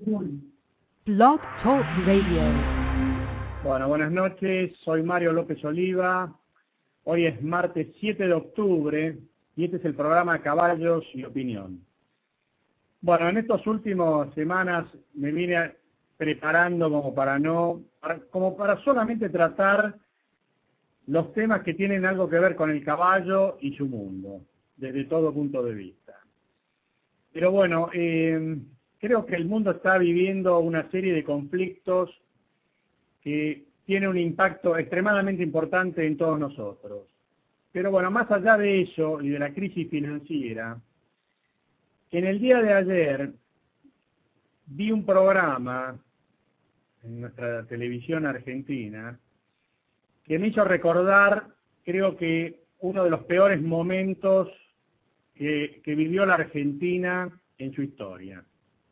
Blog Talk Radio. Bueno, buenas noches, soy Mario López Oliva. Hoy es martes 7 de octubre y este es el programa Caballos y Opinión. Bueno, en estas últimas semanas me vine preparando como para solamente tratar los temas que tienen algo que ver con el caballo y su mundo, desde todo punto de vista. Pero bueno, creo que el mundo está viviendo una serie de conflictos que tiene un impacto extremadamente importante en todos nosotros. Pero bueno, más allá de eso y de la crisis financiera, en el día de ayer vi un programa en nuestra televisión argentina que me hizo recordar, creo que uno de los peores momentos que vivió la Argentina en su historia.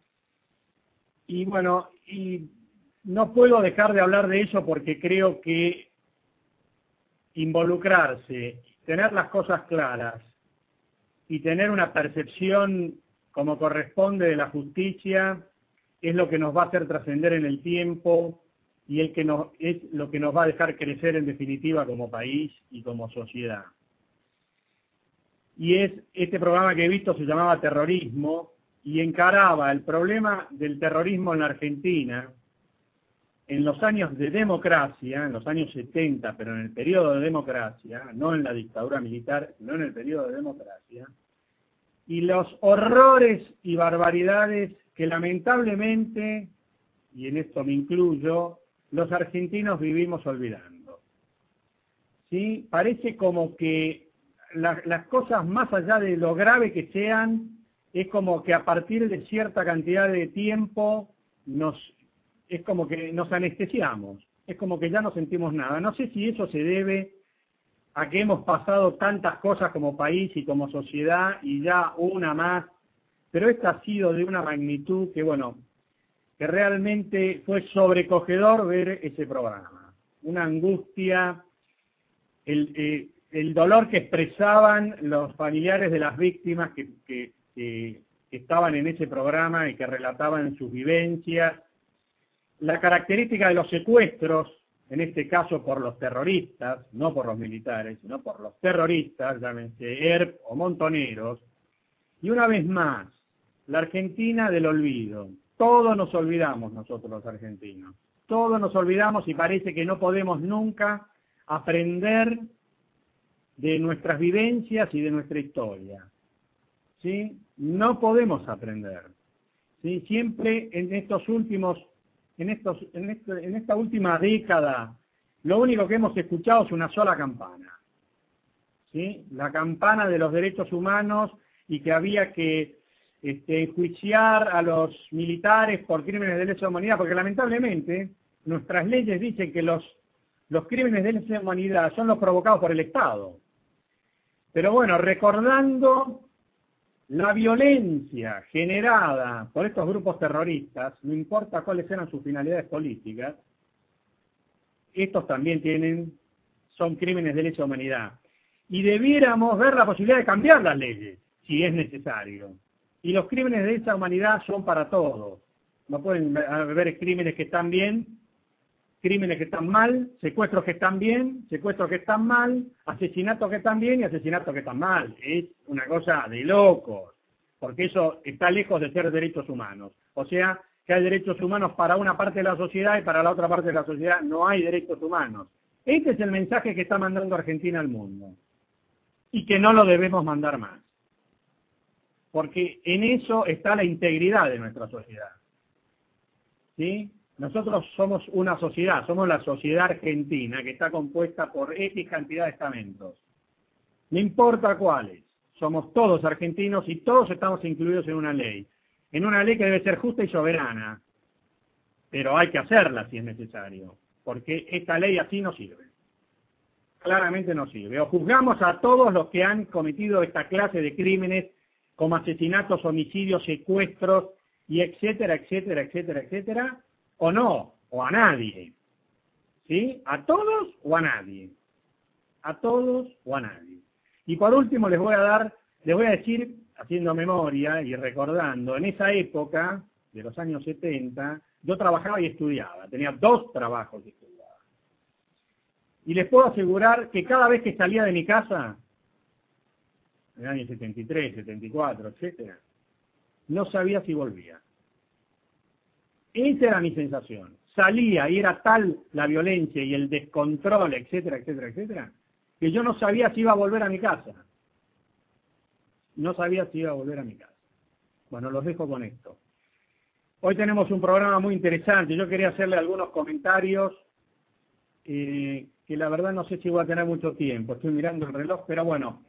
Y bueno, y no puedo dejar de hablar de eso porque creo que involucrarse, tener las cosas claras y tener una percepción como corresponde de la justicia es lo que nos va a hacer trascender en el tiempo y es lo que nos va a dejar crecer en definitiva como país y como sociedad. Y este programa que he visto se llamaba Terrorismo y encaraba el problema del terrorismo en la Argentina en los años de democracia, en los años 70, pero en el periodo de democracia, no en la dictadura militar, sino en el periodo de democracia, y los horrores y barbaridades que lamentablemente, y en esto me incluyo, los argentinos vivimos olvidando. ¿Sí? Parece como que las cosas, más allá de lo grave que sean, es como que a partir de cierta cantidad de tiempo es como que nos anestesiamos, es como que ya no sentimos nada. No sé si eso se debe a que hemos pasado tantas cosas como país y como sociedad y ya una más, pero esta ha sido de una magnitud que, bueno, que realmente fue sobrecogedor ver ese programa. Una angustia, el dolor que expresaban los familiares de las víctimas que estaban en ese programa y que relataban sus vivencias, la característica de los secuestros, en este caso por los terroristas, no por los militares, sino por los terroristas, llámense ERP o montoneros, y una vez más, la Argentina del olvido. Todos nos olvidamos nosotros los argentinos, todos nos olvidamos y parece que no podemos nunca aprender de nuestras vivencias y de nuestra historia. ¿Sí? No podemos aprender. ¿Sí? Siempre en esta última década, lo único que hemos escuchado es una sola campana. ¿Sí? La campana de los derechos humanos y que había que enjuiciar a los militares por crímenes de lesa humanidad, porque lamentablemente nuestras leyes dicen que los crímenes de lesa humanidad son los provocados por el Estado. Pero bueno, recordando la violencia generada por estos grupos terroristas, no importa cuáles eran sus finalidades políticas, estos también son crímenes de lesa humanidad. Y debiéramos ver la posibilidad de cambiar las leyes, si es necesario. Y los crímenes de lesa humanidad son para todos. No pueden haber crímenes que están bien, crímenes que están mal, secuestros que están bien, secuestros que están mal, asesinatos que están bien y asesinatos que están mal. Es una cosa de locos, porque eso está lejos de ser derechos humanos. O sea, que hay derechos humanos para una parte de la sociedad y para la otra parte de la sociedad no hay derechos humanos. Este es el mensaje que está mandando Argentina al mundo y que no lo debemos mandar más, porque en eso está la integridad de nuestra sociedad. ¿Sí? Nosotros somos una sociedad, somos la sociedad argentina, que está compuesta por X cantidad de estamentos. No importa cuáles, somos todos argentinos y todos estamos incluidos en una ley que debe ser justa y soberana, pero hay que hacerla si es necesario, porque esta ley así no sirve. Claramente no sirve. O juzgamos a todos los que han cometido esta clase de crímenes, como asesinatos, homicidios, secuestros, y etcétera, etcétera, etcétera, etcétera, o no, o a nadie. ¿Sí? ¿A todos o a nadie? A todos o a nadie. Y por último les voy a decir, haciendo memoria y recordando, en esa época de los años 70, yo trabajaba y estudiaba, tenía 2 trabajos y estudiaba. Y les puedo asegurar que cada vez que salía de mi casa, en el año 73, 74, etcétera, no sabía si volvía. Esa era mi sensación. Salía y era tal la violencia y el descontrol, etcétera, etcétera, etcétera, que yo no sabía si iba a volver a mi casa. No sabía si iba a volver a mi casa. Bueno, los dejo con esto. Hoy tenemos un programa muy interesante. Yo quería hacerle algunos comentarios que la verdad no sé si voy a tener mucho tiempo. Estoy mirando el reloj, pero bueno.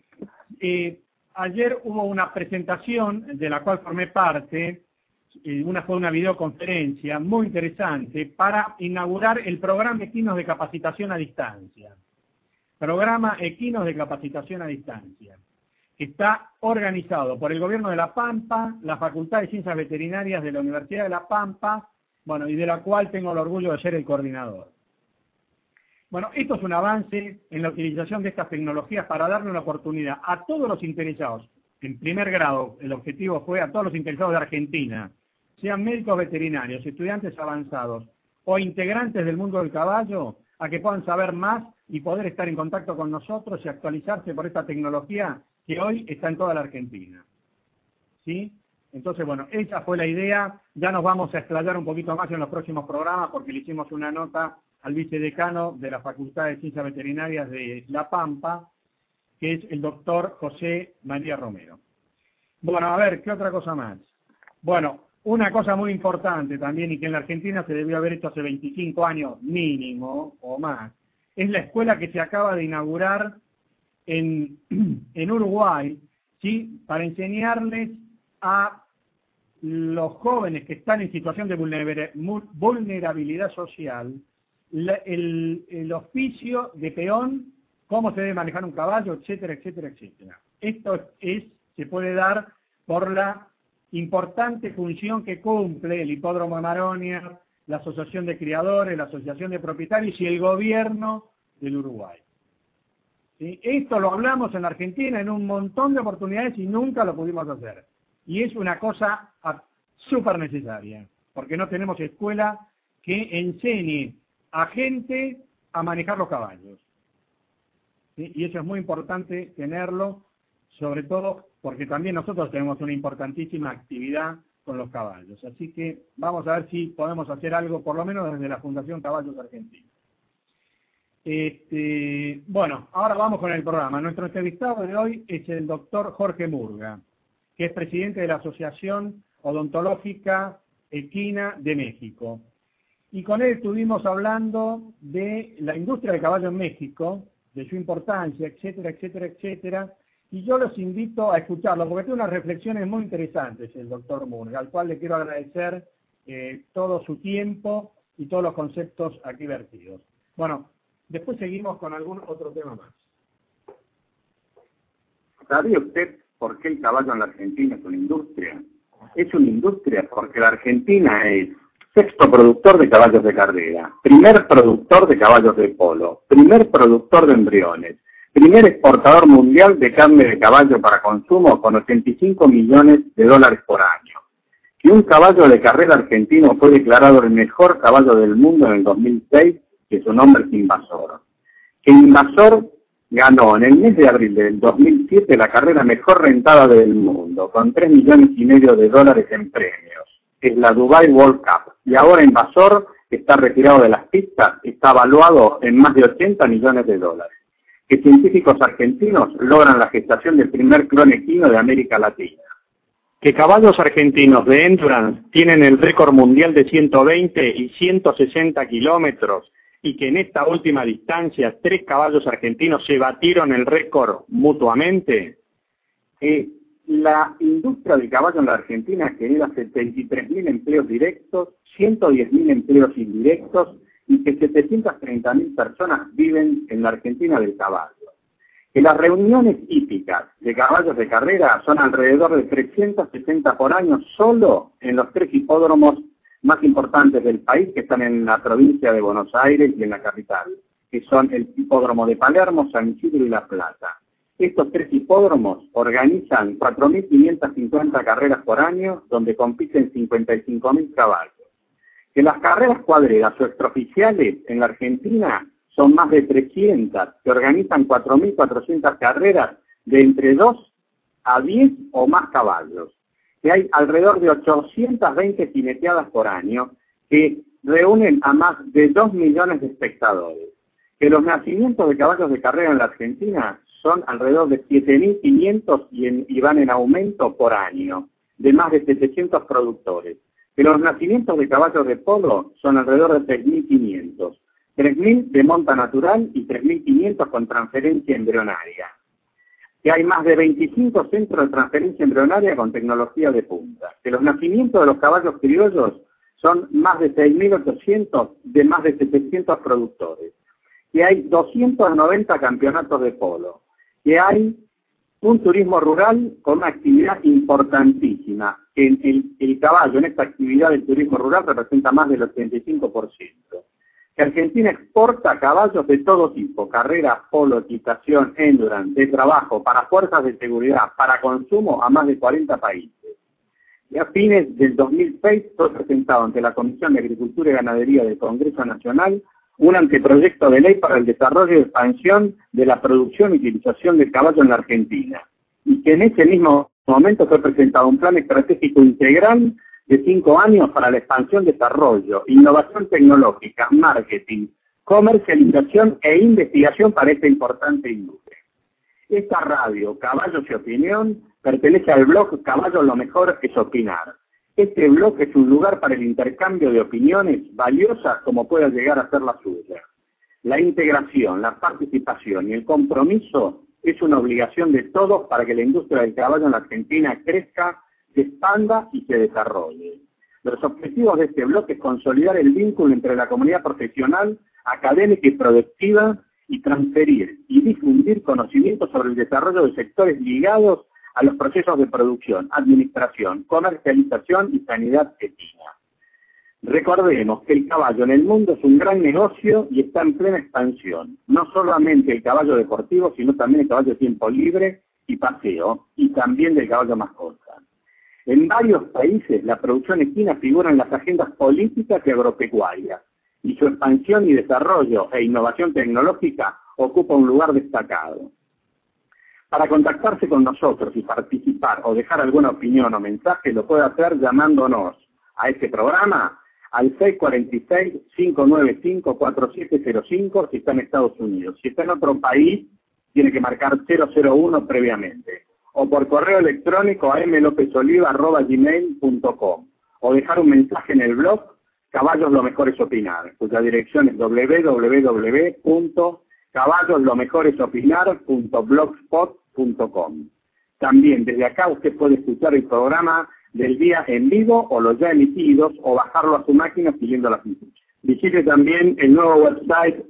Ayer hubo una presentación de la cual formé parte. Fue una videoconferencia muy interesante para inaugurar el programa Equinos de Capacitación a Distancia. Programa Equinos de Capacitación a Distancia, que está organizado por el Gobierno de La Pampa, la Facultad de Ciencias Veterinarias de la Universidad de La Pampa, bueno, y de la cual tengo el orgullo de ser el coordinador. Bueno, esto es un avance en la utilización de estas tecnologías para darle una oportunidad a todos los interesados. En primer grado, el objetivo fue a todos los interesados de Argentina, sean médicos veterinarios, estudiantes avanzados o integrantes del mundo del caballo, a que puedan saber más y poder estar en contacto con nosotros y actualizarse por esta tecnología que hoy está en toda la Argentina. ¿Sí? Entonces, bueno, esa fue la idea. Ya nos vamos a explayar un poquito más en los próximos programas porque le hicimos una nota al vicedecano de la Facultad de Ciencias Veterinarias de La Pampa, que es el doctor José María Romero. Bueno, a ver, ¿qué otra cosa más? Bueno, una cosa muy importante también y que en la Argentina se debió haber hecho hace 25 años mínimo o más, es la escuela que se acaba de inaugurar en Uruguay, ¿sí? Para enseñarles a los jóvenes que están en situación de vulnerabilidad social el oficio de peón, cómo se debe manejar un caballo, etcétera, etcétera, etcétera. Esto se puede dar por la importante función que cumple el Hipódromo de Maronia, la Asociación de Criadores, la Asociación de Propietarios y el Gobierno del Uruguay. ¿Sí? Esto lo hablamos en la Argentina en un montón de oportunidades y nunca lo pudimos hacer. Y es una cosa súper necesaria, porque no tenemos escuela que enseñe a gente a manejar los caballos. ¿Sí? Y eso es muy importante tenerlo, sobre todo porque también nosotros tenemos una importantísima actividad con los caballos. Así que vamos a ver si podemos hacer algo, por lo menos desde la Fundación Caballos Argentinos. Bueno, ahora vamos con el programa. Nuestro entrevistado de hoy es el doctor Jorge Murga, que es presidente de la Asociación Odontológica Equina de México. Y con él estuvimos hablando de la industria del caballo en México, de su importancia, etcétera, etcétera, etcétera. Y yo los invito a escucharlo, porque tiene unas reflexiones muy interesantes el doctor Murga, al cual le quiero agradecer todo su tiempo y todos los conceptos aquí vertidos. Bueno, después seguimos con algún otro tema más. ¿Sabía usted por qué el caballo en la Argentina es una industria? Es una industria porque la Argentina es sexto productor de caballos de carrera, primer productor de caballos de polo, primer productor de embriones, primer exportador mundial de carne de caballo para consumo con 85 millones de dólares por año. Que un caballo de carrera argentino fue declarado el mejor caballo del mundo en el 2006, que su nombre es Invasor. Que Invasor ganó en el mes de abril del 2007 la carrera mejor rentada del mundo, con 3,5 millones de dólares en premios. Es la Dubai World Cup. Y ahora Invasor, que está retirado de las pistas, está valuado en más de 80 millones de dólares. Que científicos argentinos logran la gestación del primer clon equino de América Latina. Que caballos argentinos de Endurance tienen el récord mundial de 120 y 160 kilómetros y que en esta última distancia 3 caballos argentinos se batieron el récord mutuamente. La industria del caballo en la Argentina genera 73.000 empleos directos, 110.000 empleos indirectos y que 730.000 personas viven en la Argentina del caballo. Que las reuniones hípicas de caballos de carrera son alrededor de 360 por año solo en los 3 hipódromos más importantes del país que están en la provincia de Buenos Aires y en la capital, que son el hipódromo de Palermo, San Isidro y La Plata. Estos 3 hipódromos organizan 4.550 carreras por año, donde compiten 55.000 caballos. Que las carreras cuadreras o extraoficiales en la Argentina son más de 300, que organizan 4.400 carreras de entre 2 a 10 o más caballos. Que hay alrededor de 820 jineteadas por año, que reúnen a más de 2 millones de espectadores. Que los nacimientos de caballos de carrera en la Argentina son alrededor de 7.500 y van en aumento por año, de más de 700 productores. Que los nacimientos de caballos de polo son alrededor de 6.500, 3.000 de monta natural y 3.500 con transferencia embrionaria. Que hay más de 25 centros de transferencia embrionaria con tecnología de punta. Que los nacimientos de los caballos criollos son más de 6.800 de más de 700 productores. Que hay 290 campeonatos de polo. Que hay un turismo rural con una actividad importantísima. El caballo en esta actividad del turismo rural representa más del 85%. Que Argentina exporta caballos de todo tipo, carrera, polo, equitación, endurance, de trabajo, para fuerzas de seguridad, para consumo a más de 40 países. Y a fines del 2006 fue presentado ante la Comisión de Agricultura y Ganadería del Congreso Nacional un anteproyecto de ley para el desarrollo y expansión de la producción y utilización del caballo en la Argentina. Y que en ese mismo momento fue presentado un plan estratégico integral de 5 años para la expansión, desarrollo, innovación tecnológica, marketing, comercialización e investigación para esta importante industria. Esta radio, Caballos y Opinión, pertenece al blog Caballos lo mejor es opinar. Este blog es un lugar para el intercambio de opiniones valiosas como pueda llegar a ser la suya. La integración, la participación y el compromiso es una obligación de todos para que la industria del caballo en la Argentina crezca, se expanda y se desarrolle. Los objetivos de este bloque es consolidar el vínculo entre la comunidad profesional, académica y productiva y transferir y difundir conocimientos sobre el desarrollo de sectores ligados a los procesos de producción, administración, comercialización y sanidad equina. Recordemos que el caballo en el mundo es un gran negocio y está en plena expansión. No solamente el caballo deportivo, sino también el caballo de tiempo libre y paseo, y también del caballo mascota. En varios países la producción equina figura en las agendas políticas y agropecuarias, y su expansión y desarrollo e innovación tecnológica ocupa un lugar destacado. Para contactarse con nosotros y participar o dejar alguna opinión o mensaje, lo puede hacer llamándonos a este programa al 646-595-4705 si está en Estados Unidos. Si está en otro país, tiene que marcar 001 previamente. O por correo electrónico a mlopezoliva@gmail.com. O dejar un mensaje en el blog Caballos lo mejor es opinar, cuya dirección es www.caballoslomejorresopinar.blogspot.com. También desde acá usted puede escuchar el programa del día en vivo o los ya emitidos o bajarlo a su máquina siguiendo las instrucciones. Visite también el nuevo website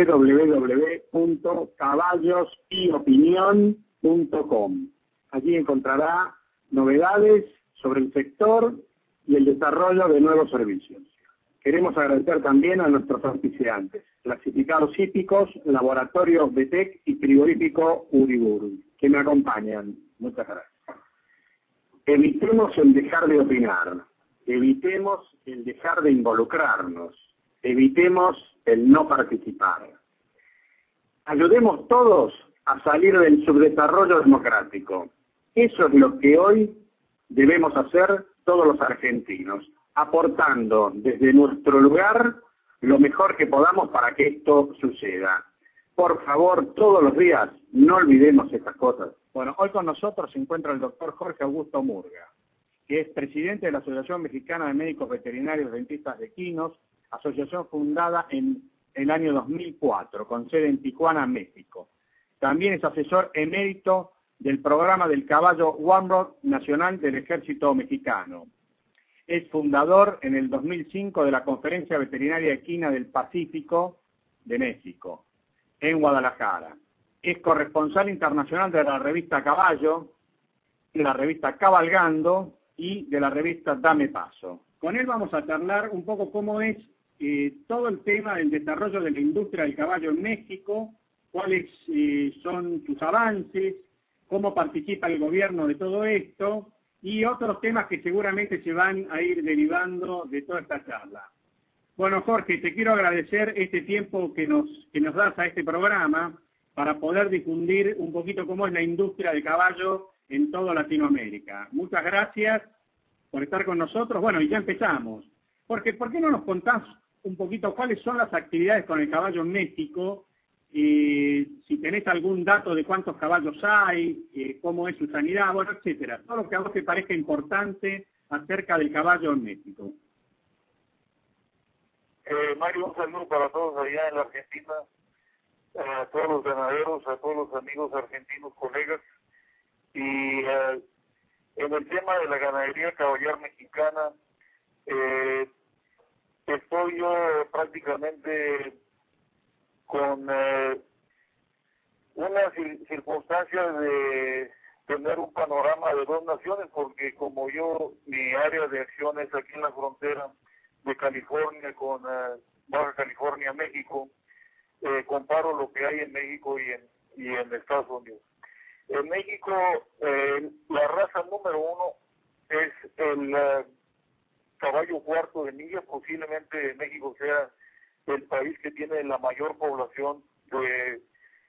www.caballosyopinion.com. Allí encontrará novedades sobre el sector y el desarrollo de nuevos servicios. Queremos agradecer también a nuestros auspiciantes, Clasificados Hípicos, Laboratorio Betec y Frigorífico Uriburu, que me acompañan. Muchas gracias. Evitemos el dejar de opinar, evitemos el dejar de involucrarnos, evitemos el no participar. Ayudemos todos a salir del subdesarrollo democrático. Eso es lo que hoy debemos hacer todos los argentinos, aportando desde nuestro lugar lo mejor que podamos para que esto suceda. Por favor, todos los días, no olvidemos estas cosas. Bueno, hoy con nosotros se encuentra el doctor Jorge Augusto Murga, que es presidente de la Asociación Mexicana de Médicos Veterinarios Dentistas de Equinos, asociación fundada en el año 2004, con sede en Tijuana, México. También es asesor emérito del programa del caballo One Nacional del Ejército Mexicano. Es fundador en el 2005 de la Conferencia Veterinaria Equina del Pacífico de México, en Guadalajara. Es corresponsal internacional de la revista Caballo, de la revista Cabalgando y de la revista Dame Paso. Con él vamos a charlar un poco cómo es todo el tema del desarrollo de la industria del caballo en México cuáles son sus avances, cómo participa el gobierno de todo esto y otros temas que seguramente se van a ir derivando de toda esta charla. Bueno, Jorge, te quiero agradecer este tiempo que nos das a este programa para poder difundir un poquito cómo es la industria de caballo en toda Latinoamérica. Muchas gracias por estar con nosotros. Bueno, y ya empezamos. Porque, ¿por qué no nos contás un poquito cuáles son las actividades con el caballo en México? Si tenés algún dato de cuántos caballos hay, cómo es su sanidad, bueno, etcétera. Todo lo que a vos te parezca importante acerca del caballo en México. Mario, un saludo para todos allá en la Argentina, a todos los ganaderos, a todos los amigos argentinos, colegas. Y en el tema de la ganadería caballar mexicana, estoy yo prácticamente con una circunstancia de tener un panorama de dos naciones, porque como yo, mi área de acción es aquí en la frontera de California con Baja California, México, comparo lo que hay en México y en Estados Unidos. En México, la raza número uno es el caballo cuarto de milla. Posiblemente México sea el país que tiene la mayor población de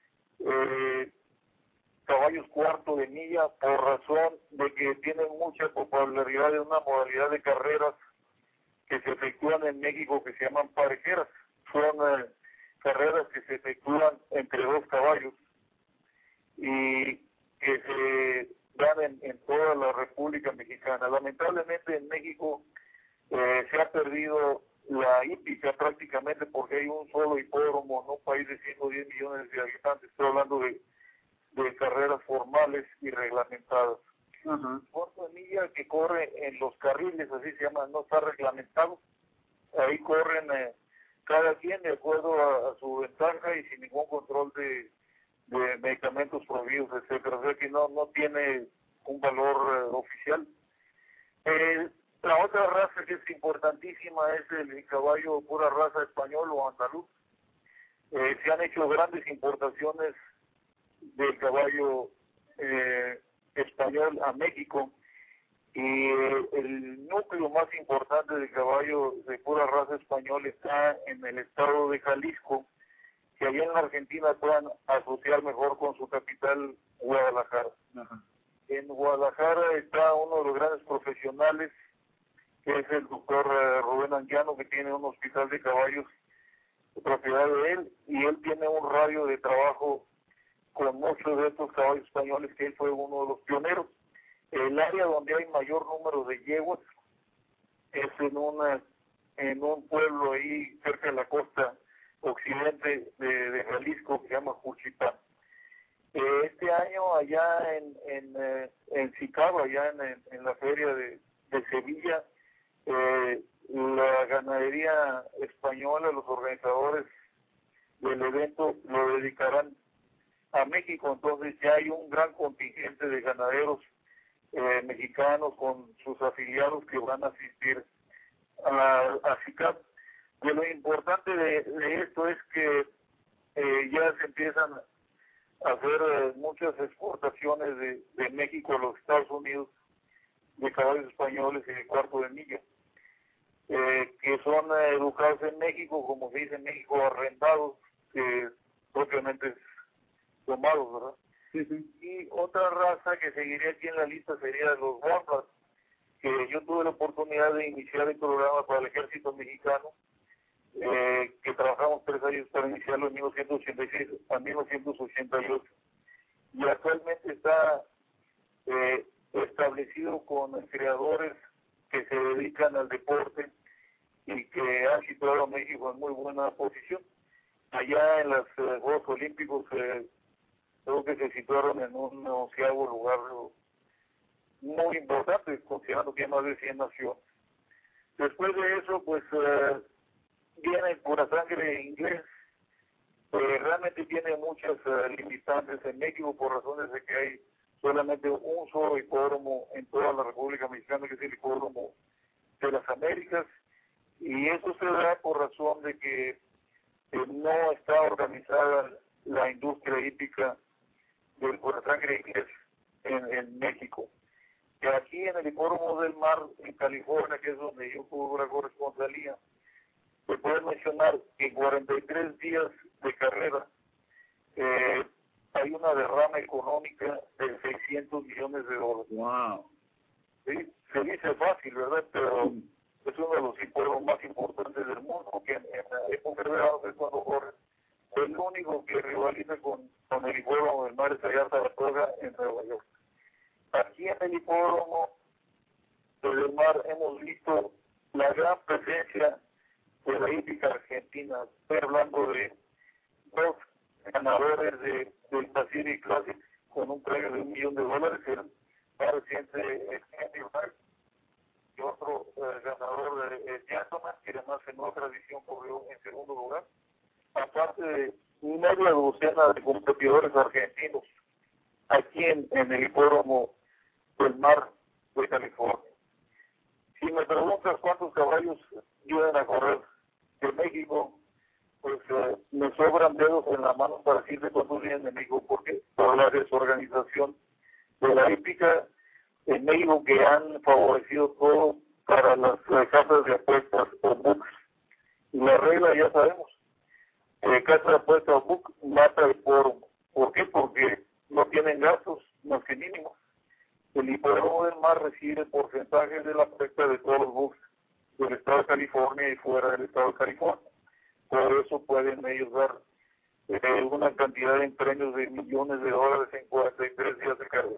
caballos cuarto de milla, por razón de que tienen mucha popularidad en una modalidad de carreras que se efectúan en México que se llaman parejeras. Son carreras que se efectúan entre dos caballos y que se dan en toda la República Mexicana. Lamentablemente en México se ha perdido la hípica prácticamente porque hay un solo hipódromo en un país de 110 millones de habitantes. Estoy hablando de carreras formales y reglamentadas. Cuarto de milla que corre en los carriles, así se llama, no está reglamentado. Ahí corren cada quien de acuerdo a su ventaja y sin ningún control de medicamentos prohibidos, etcétera. O sea que no tiene un valor oficial. La otra raza que es importantísima es el caballo pura raza español o andaluz. Se han hecho grandes importaciones del caballo español a México y el núcleo más importante del caballo de pura raza español está en el estado de Jalisco, que allá en la Argentina puedan asociar mejor con su capital, Guadalajara. En Guadalajara está uno de los grandes profesionales, que es el doctor Rubén Anguiano, que tiene un hospital de caballos de propiedad de él, y él tiene un radio de trabajo con muchos de estos caballos españoles, que él fue uno de los pioneros. El área donde hay mayor número de yeguas es en un pueblo ahí cerca de la costa occidente de Jalisco, que se llama Juchitán. Este año allá en Chicago, allá en la feria de Sevilla, la ganadería española, los organizadores del evento lo dedicarán a México. Entonces ya hay un gran contingente de ganaderos mexicanos con sus afiliados que van a asistir a CICAP. Y lo importante de esto es que ya se empiezan a hacer muchas exportaciones de México a los Estados Unidos de caballos españoles y de cuarto de milla, que son educados en México, como se dice en México, arrendados, que propiamente tomados, ¿verdad? Sí. Y otra raza que seguiría aquí en la lista sería los Wambats, que yo tuve la oportunidad de iniciar el programa para el Ejército Mexicano, que trabajamos 3 años para iniciarlo en 1986 a 1988. Y actualmente está establecido con creadores que se dedican al deporte y que han situado a México en muy buena posición. Allá en los Juegos Olímpicos creo que se situaron en un 11º lugar muy importante, considerando que hay más de 100 naciones. Después de eso, pues viene pura sangre inglés. Realmente tiene muchas limitantes en México por razones de que hay solamente un solo hipódromo en toda la República Mexicana, que es el hipódromo de las Américas, y eso se da por razón de que no está organizada la industria hípica del sangre inglés en México. Que aquí en el Hipódromo del Mar, en California, que es donde yo cubro la corresponsalía, se puede mencionar que en 43 días de carrera hay una derrama económica de $600 millones. Wow. ¿Sí? Se dice fácil, ¿verdad? Pero es uno de los hipódromos más importantes del mundo, porque en la época de verano es cuando corre. El único que rivaliza con el Hipódromo del Mar es allá Saratoga en Nueva York. Aquí en el Hipódromo del Mar hemos visto la gran presencia de la hípica argentina. Estoy hablando de 2 ganadores del Pacific Classic con un premio de $1 millón, el más reciente y otro ganador de Gentleman, que además en otra edición corrió en segundo lugar, aparte de media docena de competidores argentinos aquí en el Hipódromo del Mar de California. Si me preguntas cuántos caballos vienen a correr de México, pues me sobran dedos en la mano para decirte cuántos vienen de México, porque por la desorganización de la hípica en México, que han favorecido todo para las casas de apuestas o books. Y la regla ya sabemos, casa de apuestas o book mata el hipódromo. ¿Por qué? Porque no tienen gastos más que mínimos. El Hipódromo del Mar recibe porcentajes de la apuesta de todos los books del estado de California y fuera del estado de California. Por eso pueden ellos dar una cantidad de premios de millones de dólares en 43 días de carrera.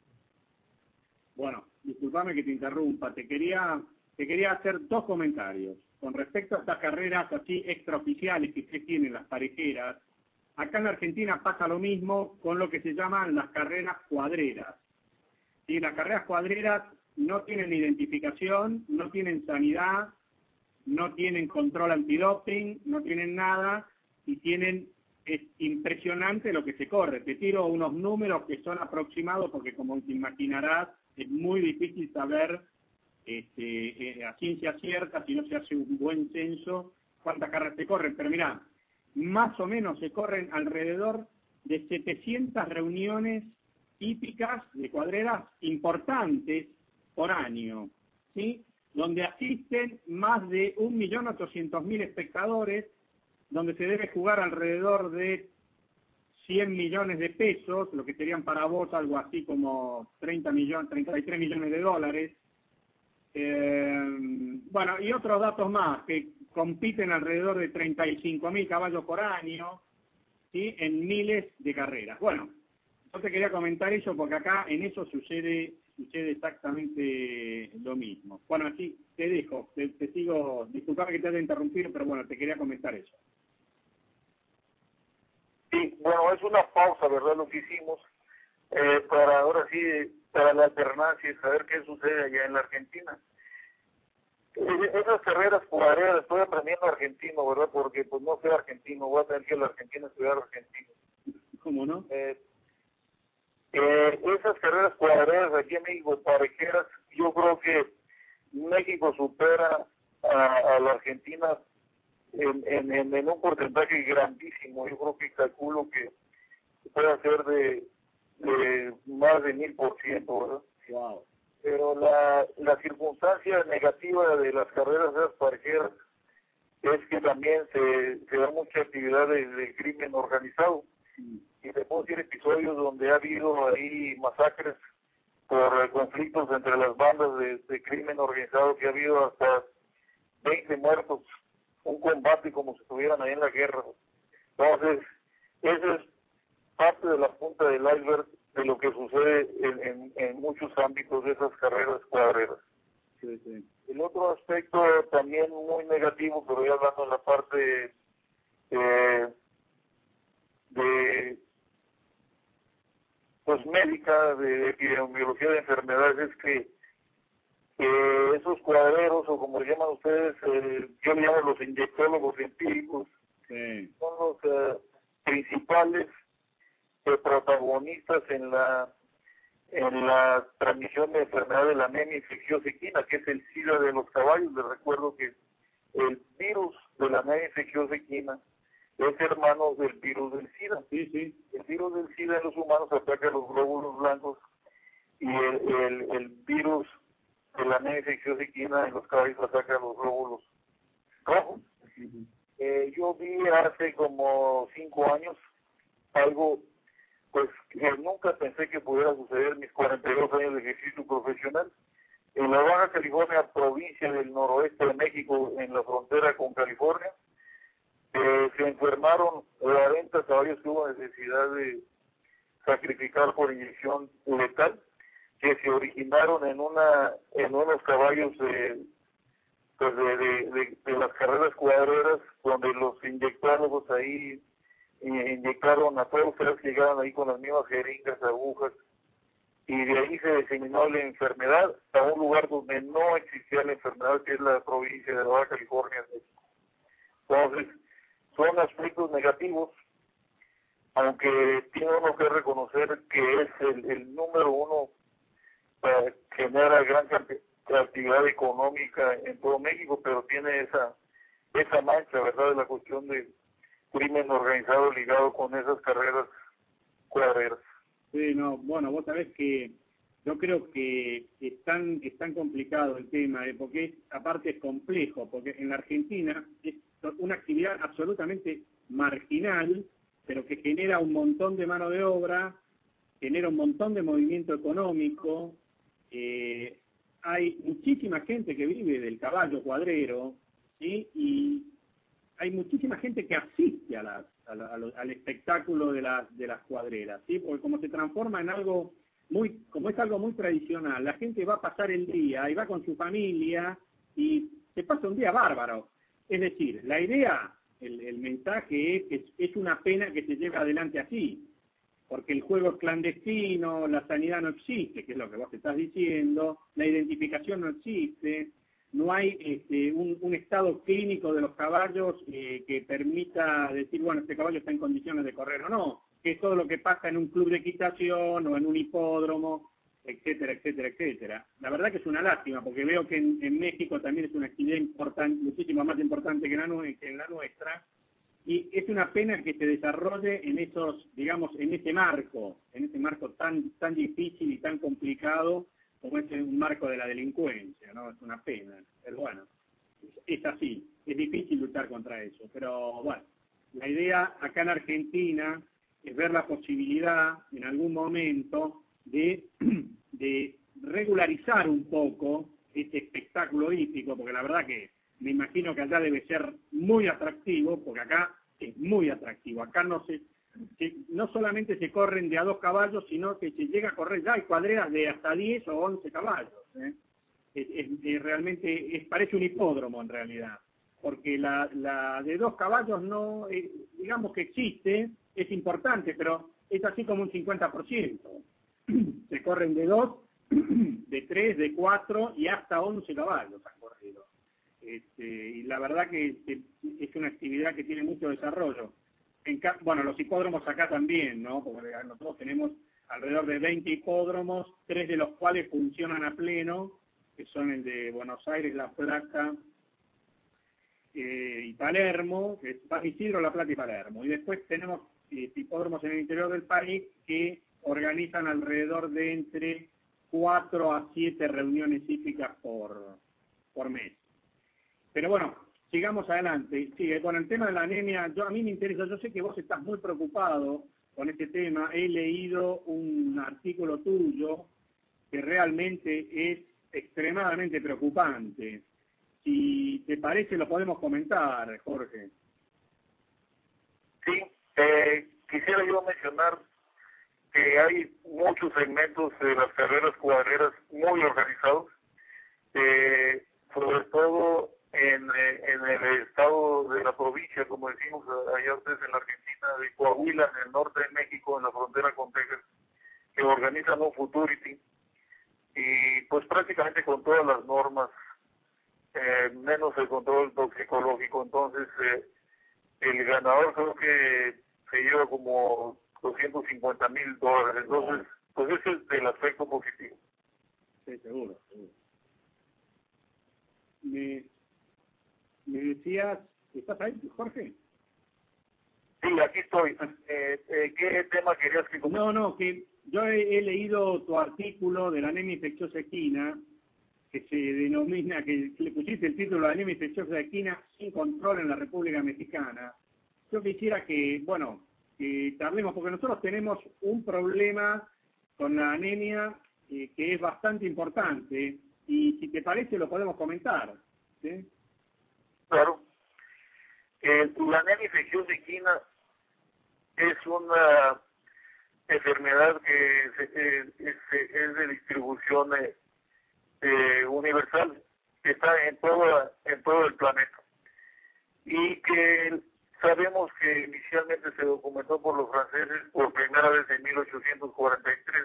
Bueno, discúlpame que te interrumpa. Te quería hacer 2 comentarios. Con respecto a estas carreras así extraoficiales que se tienen, las parejeras, acá en la Argentina pasa lo mismo con lo que se llaman las carreras cuadreras. Y las carreras cuadreras no tienen identificación, no tienen sanidad, no tienen control antidoping, no tienen nada, y es impresionante lo que se corre. Te tiro unos números que son aproximados, porque como te imaginarás, es muy difícil saber a ciencia cierta, si no se hace un buen censo, cuántas carreras se corren. Pero mirá, más o menos se corren alrededor de 700 reuniones hípicas de cuadreras importantes por año, ¿sí? Donde asisten más de 1.800.000 espectadores, donde se debe jugar alrededor de 100 millones de pesos, lo que serían para vos algo así como 33 millones de dólares. Bueno, y otros datos más, que compiten alrededor de 35.000 caballos por año, ¿sí? En miles de carreras. Bueno, yo te quería comentar eso porque acá en eso sucede exactamente lo mismo. Bueno, así te dejo, te sigo, disculpame que te haya interrumpido, pero bueno, te quería comentar eso. Sí, bueno, es una pausa, ¿verdad? Lo que hicimos para ahora sí, para la alternancia y saber qué sucede allá en la Argentina. Esas carreras cuadreras, estoy aprendiendo argentino, ¿verdad? Porque pues no soy argentino, voy a tener que ir a la Argentina a estudiar argentino. ¿Cómo no? Esas carreras cuadreras aquí en México, parejeras, yo creo que México supera a la Argentina en un porcentaje grandísimo. Yo creo que calculo que puede ser de más de 1000%, ¿verdad? Wow. Pero la circunstancia negativa de las carreras de las parejeras es que también se da mucha actividad de crimen organizado. Y te puedo decir episodios donde ha habido ahí masacres por conflictos entre las bandas de crimen organizado, que ha habido hasta 20 muertos, un combate como si estuvieran ahí en la guerra. Entonces, esa es parte de la punta del iceberg de lo que sucede en muchos ámbitos de esas carreras cuadreras. Sí, sí. El otro aspecto también muy negativo, pero ya hablando en la parte de pues médica, de epidemiología de enfermedades, es que esos cuadreros, o como le llaman ustedes, yo le llamo los inyectólogos científicos, Sí. son los principales protagonistas en la transmisión de enfermedad de la anemia infecciosa equina, que es el SIDA de los caballos. Les recuerdo que el virus de la anemia infecciosa equina es hermano del virus del SIDA. Sí, sí. El virus del SIDA en los humanos ataca a los glóbulos blancos y el virus de la anemia infecciosa equina en los caballos ataca a los glóbulos rojos. Yo vi hace como 5 años algo pues que nunca pensé que pudiera suceder en mis 42 años de ejercicio profesional. En la Baja California, provincia del noroeste de México, en la frontera con California, se enfermaron 40 caballos que hubo necesidad de sacrificar por inyección letal, que se originaron en unos caballos de las carreras cuadreras, donde los inyectólogos ahí inyectaron a todos los que llegaban ahí con las mismas jeringas, agujas, y de ahí se diseminó la enfermedad a un lugar donde no existía la enfermedad, que es la provincia de la Baja California. Entonces, son aspectos negativos, aunque tiene uno que reconocer que es el número uno para generar gran actividad económica en todo México, pero tiene esa mancha, ¿verdad?, de la cuestión de crimen organizado ligado con esas carreras cuadreras. Sí, no, bueno, vos sabés que yo creo que es tan complicado el tema, porque aparte es complejo, porque en la Argentina es una actividad absolutamente marginal, pero que genera un montón de mano de obra, genera un montón de movimiento económico. Hay muchísima gente que vive del caballo cuadrero, ¿sí? Y hay muchísima gente que asiste al espectáculo de las cuadreras, ¿sí? Porque como se transforma en algo como es algo muy tradicional, la gente va a pasar el día y va con su familia y se pasa un día bárbaro. Es decir, la idea, el mensaje es que es una pena que se lleve adelante así, porque el juego es clandestino, la sanidad no existe, que es lo que vos estás diciendo, la identificación no existe, no hay un estado clínico de los caballos que permita decir, bueno, este caballo está en condiciones de correr o no, que es todo lo que pasa en un club de equitación o en un hipódromo, etcétera, etcétera, etcétera. La verdad que es una lástima, porque veo que en México también es una actividad importante, muchísimo más importante que en la nuestra, y es una pena que se desarrolle en esos, digamos, en ese marco tan difícil y tan complicado como es un marco de la delincuencia, ¿no? Es una pena, pero bueno, es así, es difícil luchar contra eso, pero bueno, la idea acá en Argentina es ver la posibilidad en algún momento de regularizar un poco este espectáculo hípico, porque la verdad que me imagino que allá debe ser muy atractivo, porque acá es muy atractivo, acá no solamente se corren de a 2 caballos, sino que se llega a correr, ya hay cuadreras de hasta 10 o 11 caballos. Realmente parece un hipódromo en realidad, porque la de 2 caballos no, digamos que existe, es importante, pero es así como un 50%. Se corren de 2, de 3, de 4 y hasta 11 caballos han corrido. Y la verdad que es una actividad que tiene mucho desarrollo. Bueno, los hipódromos acá también, ¿no? Porque nosotros tenemos alrededor de 20 hipódromos, 3 de los cuales funcionan a pleno, que son el de Buenos Aires, La Plata y Palermo, que es San Isidro, La Plata y Palermo. Y después tenemos hipódromos en el interior del país que organizan alrededor de entre 4 a 7 reuniones hípicas por mes. Pero bueno, sigamos adelante. Sí, con el tema de la anemia, a mí me interesa, yo sé que vos estás muy preocupado con este tema, he leído un artículo tuyo que realmente es extremadamente preocupante. Si te parece, lo podemos comentar, Jorge. Sí, quisiera yo mencionar que hay muchos segmentos de las carreras cuadreras muy organizados, sobre todo en el estado de la provincia, como decimos allá ustedes en la Argentina, de Coahuila, en el norte de México, en la frontera con Texas, que organizan un Futurity, y pues prácticamente con todas las normas, menos el control toxicológico. Entonces, el ganador creo que se lleva como $250,000. Entonces, pues ese es el aspecto positivo. Sí, seguro. Me decías, ¿estás ahí, Jorge? Sí, aquí estoy. ¿Qué tema querías que comente? No, que yo he leído tu artículo de la anemia infecciosa equina, que se denomina, que le pusiste el título de anemia infecciosa equina sin control en la República Mexicana. Yo quisiera que charlemos, porque nosotros tenemos un problema con la anemia que es bastante importante, y si te parece lo podemos comentar, ¿sí? Claro. La anemia infecciosa equina es una enfermedad que es de distribución universal, que está en todo el planeta, y que sabemos que inicialmente se documentó por los franceses por primera vez en 1843.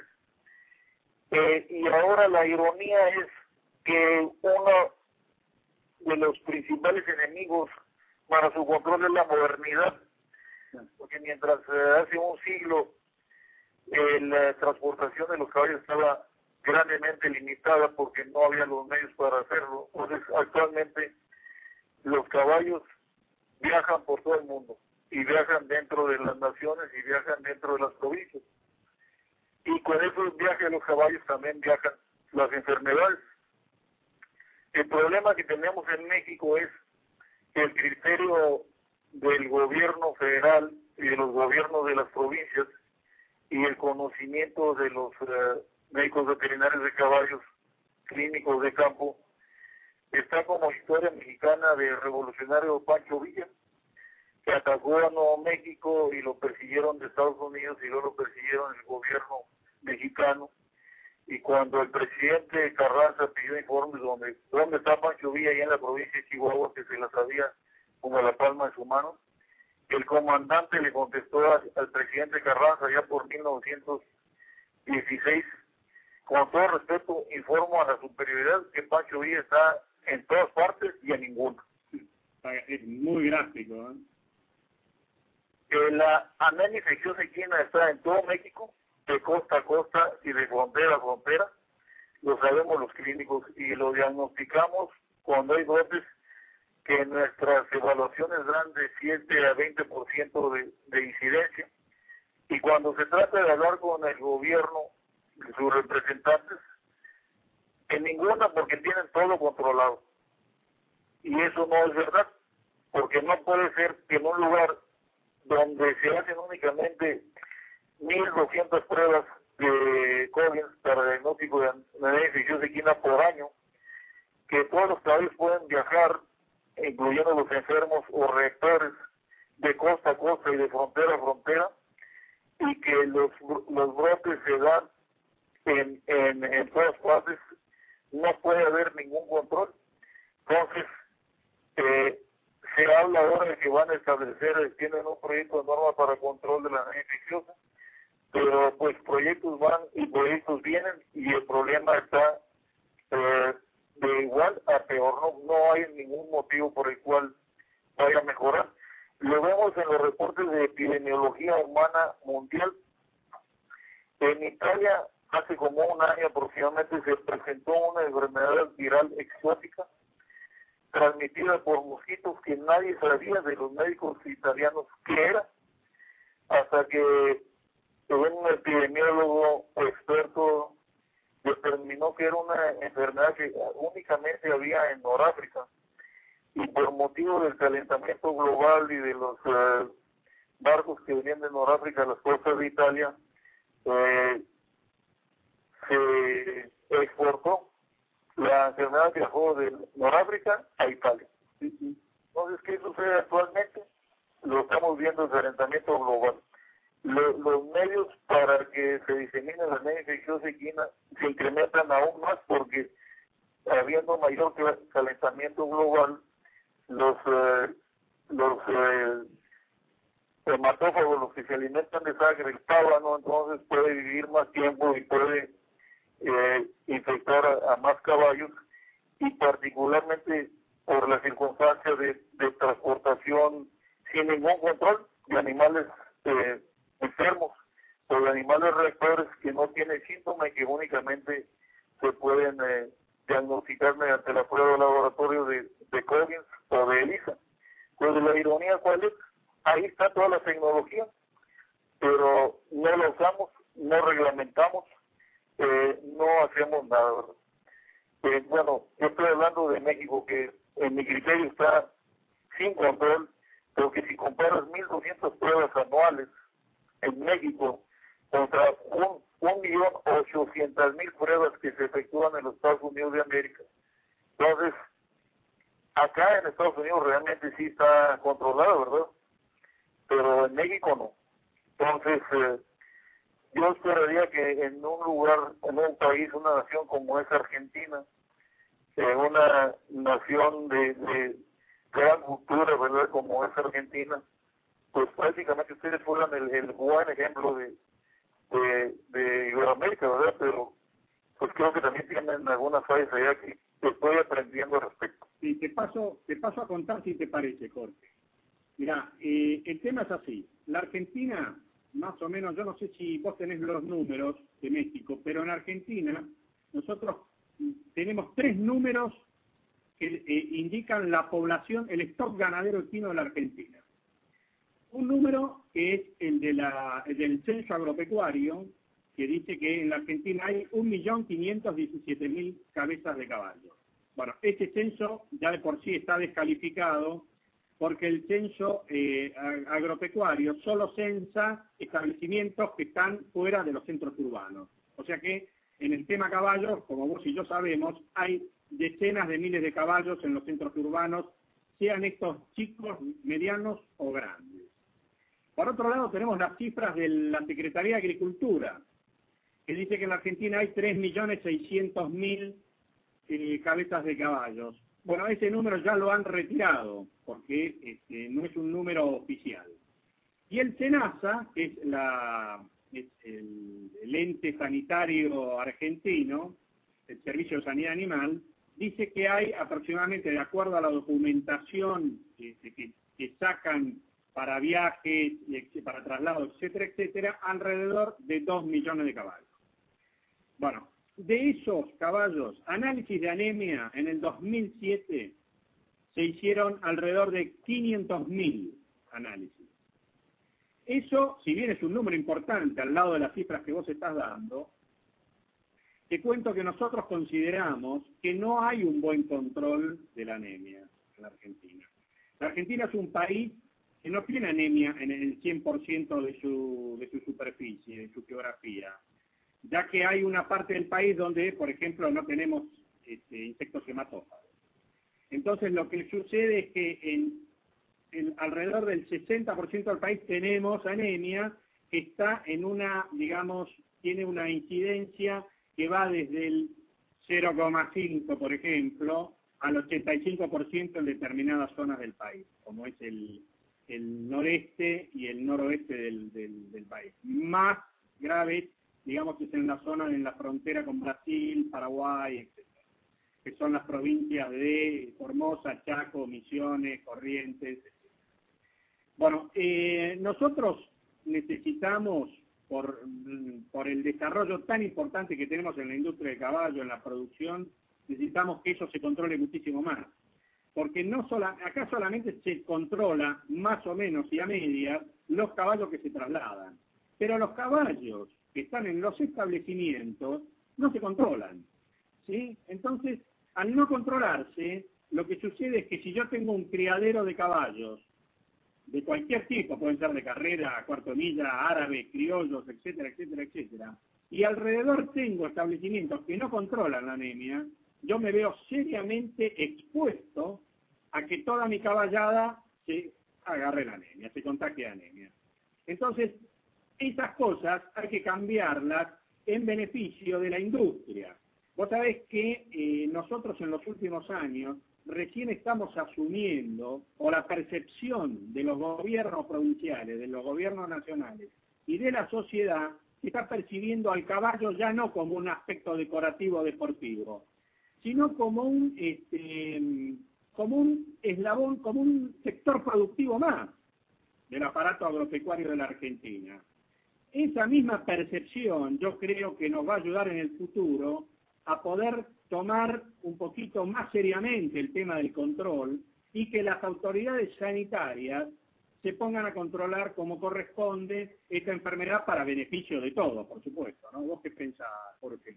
Y ahora la ironía es que uno de los principales enemigos para su control es la modernidad, porque mientras hace un siglo la transportación de los caballos estaba grandemente limitada porque no había los medios para hacerlo, entonces actualmente los caballos viajan por todo el mundo, y viajan dentro de las naciones, y viajan dentro de las provincias, y con esos viajes los caballos también viajan las enfermedades. El problema que tenemos en México es que el criterio del gobierno federal y de los gobiernos de las provincias y el conocimiento de los médicos veterinarios de caballos, clínicos de campo, está como historia mexicana del revolucionario Pancho Villa, que atacó a Nuevo México y lo persiguieron de Estados Unidos, y luego lo persiguieron el gobierno mexicano. Y cuando el presidente Carranza pidió informes dónde está Pancho Villa, allá en la provincia de Chihuahua, que se la sabía como la palma de su mano, el comandante le contestó al presidente Carranza ya por 1916, con todo respeto, informo a la superioridad que Pancho Villa está en todas partes y en ninguna. Es muy gráfico, ¿eh? La anemia infecciosa equina está en todo México, de costa a costa y de frontera a frontera. Lo sabemos los clínicos y lo diagnosticamos cuando hay brotes que en nuestras evaluaciones dan de 7 a 20% de incidencia. Y cuando se trata de hablar con el gobierno, sus representantes, en ninguna, porque tienen todo controlado. Y eso no es verdad, porque no puede ser que en un lugar donde se hacen únicamente 1.200 pruebas de COVID para diagnóstico de anemia infecciosa equina por año, que todos los caballos pueden viajar, incluyendo los enfermos o reactores, de costa a costa y de frontera a frontera, y que los brotes se dan en todas partes, no puede haber ningún control. Entonces, se habla ahora de que van a establecer, tienen un proyecto de norma para control de la anemia infecciosa, pero pues proyectos van y proyectos vienen, y el problema está de igual a peor. No hay ningún motivo por el cual vaya a mejorar. Lo vemos en los reportes de epidemiología humana mundial. En Italia, hace como un año aproximadamente, se presentó una enfermedad viral exótica transmitida por mosquitos que nadie sabía de los médicos italianos qué era, hasta que un epidemiólogo experto determinó que era una enfermedad que únicamente había en Noráfrica, y por motivo del calentamiento global y de los barcos que venían de Noráfrica a las costas de Italia, se exportó. La enfermedad viajó de Noráfrica a Italia. Entonces, ¿qué sucede actualmente? Lo estamos viendo, el calentamiento global. Los medios para que se disemine la anemia infecciosa equina se incrementan aún más, porque habiendo mayor calentamiento global, los hematófagos, los que se alimentan de sangre, el tábano, entonces puede vivir más tiempo y puede infectar a más caballos, y particularmente por la circunstancia de transportación sin ningún control de animales enfermos o de animales reactores que no tienen síntomas y que únicamente se pueden diagnosticar mediante la prueba de laboratorio de Collins o de ELISA. Pues la ironía, ¿cuál es? ahí está toda la tecnología, pero no la usamos, no reglamentamos, no hacemos nada, ¿verdad? Bueno, yo estoy hablando de México, que en mi criterio está sin control, pero que si comparas 1.200 pruebas anuales en México contra 1.800.000 pruebas que se efectúan en los Estados Unidos de América, entonces acá en Estados Unidos realmente sí está controlado, ¿verdad? Pero en México no. Entonces, yo esperaría que en un lugar, en un país, una nación como es Argentina, una nación de gran cultura, ¿verdad?, como es Argentina, pues prácticamente ustedes fueran el buen ejemplo de Iberoamérica, ¿verdad? Pero pues creo que también tienen algunas fallas allá que estoy aprendiendo al respecto. Sí, te paso a contar si te parece, Jorge. Mira, el tema es así. La Argentina, más o menos, yo no sé si vos tenés los números de México, pero en Argentina nosotros tenemos 3 números que indican la población, el stock ganadero equino de la Argentina. Un número que es el del censo agropecuario, que dice que en la Argentina hay 1.517.000 cabezas de caballo. Bueno, este censo ya de por sí está descalificado porque el censo agropecuario solo censa establecimientos que están fuera de los centros urbanos. O sea que en el tema caballos, como vos y yo sabemos, hay decenas de miles de caballos en los centros urbanos, sean estos chicos, medianos o grandes. Por otro lado, tenemos las cifras de la Secretaría de Agricultura, que dice que en la Argentina hay 3.600.000 cabezas de caballos. Bueno, ese número ya lo han retirado, porque no es un número oficial. Y el SENASA, que es el ente sanitario argentino, el Servicio de Sanidad Animal, dice que hay aproximadamente, de acuerdo a la documentación que sacan para viajes, para traslados, etcétera, etcétera, alrededor de 2 millones de caballos. Bueno, de esos caballos, análisis de anemia en el 2007 se hicieron alrededor de 500.000 análisis. Eso, si bien es un número importante al lado de las cifras que vos estás dando, te cuento que nosotros consideramos que no hay un buen control de la anemia en la Argentina. La Argentina es un país que no tiene anemia en el 100% de su superficie, de su geografía, ya que hay una parte del país donde, por ejemplo, no tenemos insectos hematófagos. Entonces, lo que sucede es que en alrededor del 60% del país tenemos anemia que está en una, digamos, tiene una incidencia que va desde el 0,5, por ejemplo, al 85% en determinadas zonas del país, como es el noreste y el noroeste del país. Más graves, digamos, que es en la zona, en la frontera con Brasil, Paraguay, etc., que son las provincias de Formosa, Chaco, Misiones, Corrientes, etc. Bueno, nosotros necesitamos, por el desarrollo tan importante que tenemos en la industria del caballo, en la producción, necesitamos que eso se controle muchísimo más. Porque acá solamente se controla más o menos y a medias los caballos que se trasladan. Pero los caballos que están en los establecimientos no se controlan, ¿sí? Entonces, al no controlarse, lo que sucede es que si yo tengo un criadero de caballos, de cualquier tipo, pueden ser de carrera, cuarto milla, árabes, criollos, etcétera, etcétera, etcétera, y alrededor tengo establecimientos que no controlan la anemia, yo me veo seriamente expuesto a que toda mi caballada se agarre la anemia, se contagie de anemia. Entonces, esas cosas hay que cambiarlas en beneficio de la industria. Vos sabés que nosotros en los últimos años recién estamos asumiendo, o la percepción de los gobiernos provinciales, de los gobiernos nacionales y de la sociedad, está percibiendo al caballo ya no como un aspecto decorativo deportivo, sino como un eslabón, como un sector productivo más del aparato agropecuario de la Argentina. Esa misma percepción yo creo que nos va a ayudar en el futuro a poder tomar un poquito más seriamente el tema del control y que las autoridades sanitarias se pongan a controlar como corresponde esta enfermedad para beneficio de todos, por supuesto, ¿no? ¿Vos qué pensás, Jorge?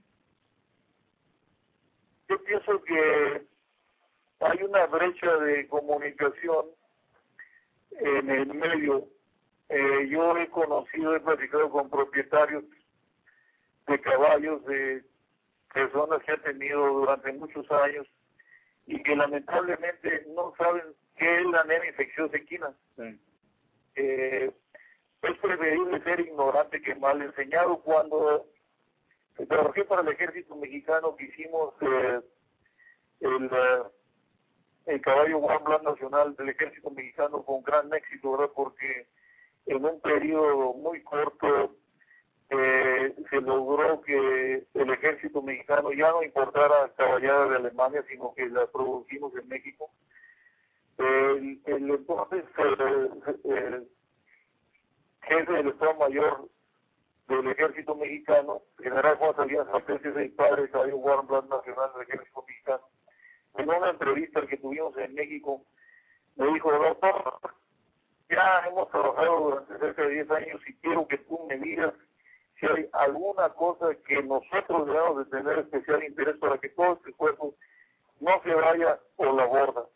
Yo pienso que hay una brecha de comunicación en el medio. Yo he platicado con propietarios de caballos, de personas que han tenido durante muchos años y que lamentablemente no saben qué es la anemia infecciosa equina. Sí. Es preferible ser ignorante que mal enseñado. Cuando trabajé para el ejército mexicano, que hicimos el caballo Juan Blanc Nacional del ejército mexicano con gran éxito, ¿verdad? Porque en un periodo muy corto se logró que el ejército mexicano ya no importara caballada de Alemania, sino que la producimos en México. El entonces jefe del Estado Mayor del ejército mexicano, general Juan Salinas Artes, es el padre del caballo Juan Blanc Nacional del ejército mexicano. En una entrevista que tuvimos en México, me dijo: doctor, ya hemos trabajado durante cerca de 10 años y quiero que tú me digas si hay alguna cosa que nosotros debemos de tener especial interés para que todo este cuerpo no se vaya por la borda.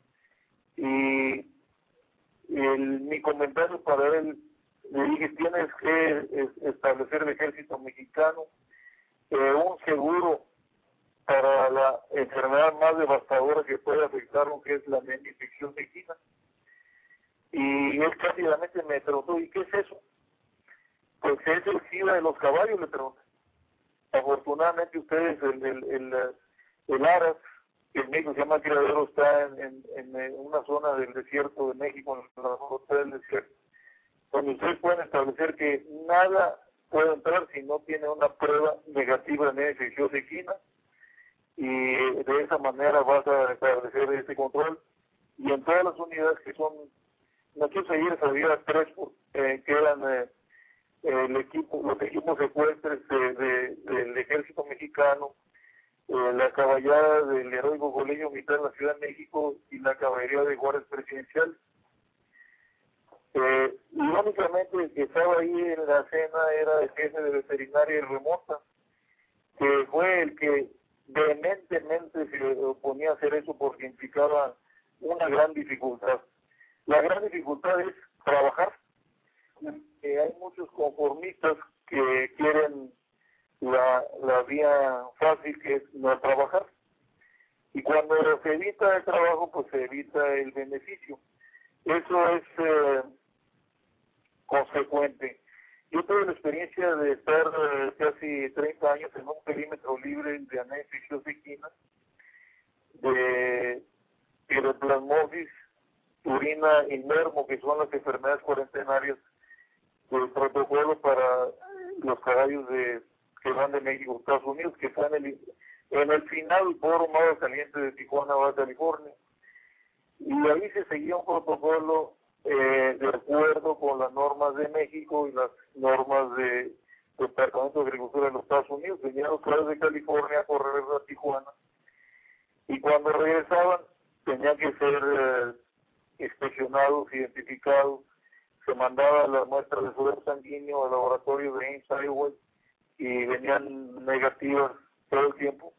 Y mi comentario para él, le dije: tienes que establecer el ejército mexicano un seguro para la enfermedad más devastadora que puede afectarlo, que es la anemia infecciosa equina. Y él rápidamente me preguntó: ¿y qué es eso? Pues es el SIDA de los caballos, le pregunté. Afortunadamente ustedes, el Aras, que en México se llama Criadero, está en una zona del desierto de México, en la frontera del desierto, donde ustedes pueden establecer que nada puede entrar si no tiene una prueba negativa de anemia infecciosa equina, y de esa manera vas a establecer este control. Y en todas las unidades que son, nosotros ayer había 3 que eran los equipos secuestres del ejército mexicano, la caballada del heroico Colegio Militar en la Ciudad de México y la caballería de guardias presidenciales. Irónicamente, el que estaba ahí en la cena era el jefe de veterinaria y remota, que fue el que vehementemente se oponía a hacer eso porque implicaba una gran dificultad. La gran dificultad es trabajar. Hay muchos conformistas que quieren la vía fácil, que es no trabajar. Y cuando se evita el trabajo, pues se evita el beneficio. Eso es consecuente. Yo tuve la experiencia de estar casi 30 años en un perímetro libre de anemia infecciosa equina, de pieloplasmosis, urina y mermo, que son las enfermedades cuarentenarias del protocolo para los caballos que van de México a Estados Unidos, que están en el final del Foro Más Caliente de Tijuana, Baja California. Y ahí se seguía un protocolo de acuerdo con las normas de México y las normas del Departamento de Agricultura de los Estados Unidos. Venían los caballos de California a correr a Tijuana, y cuando regresaban tenían que ser inspeccionados, identificados. Se mandaba las muestras de suero sanguíneo al laboratorio de Ames, Iowa, y venían negativas todo el tiempo.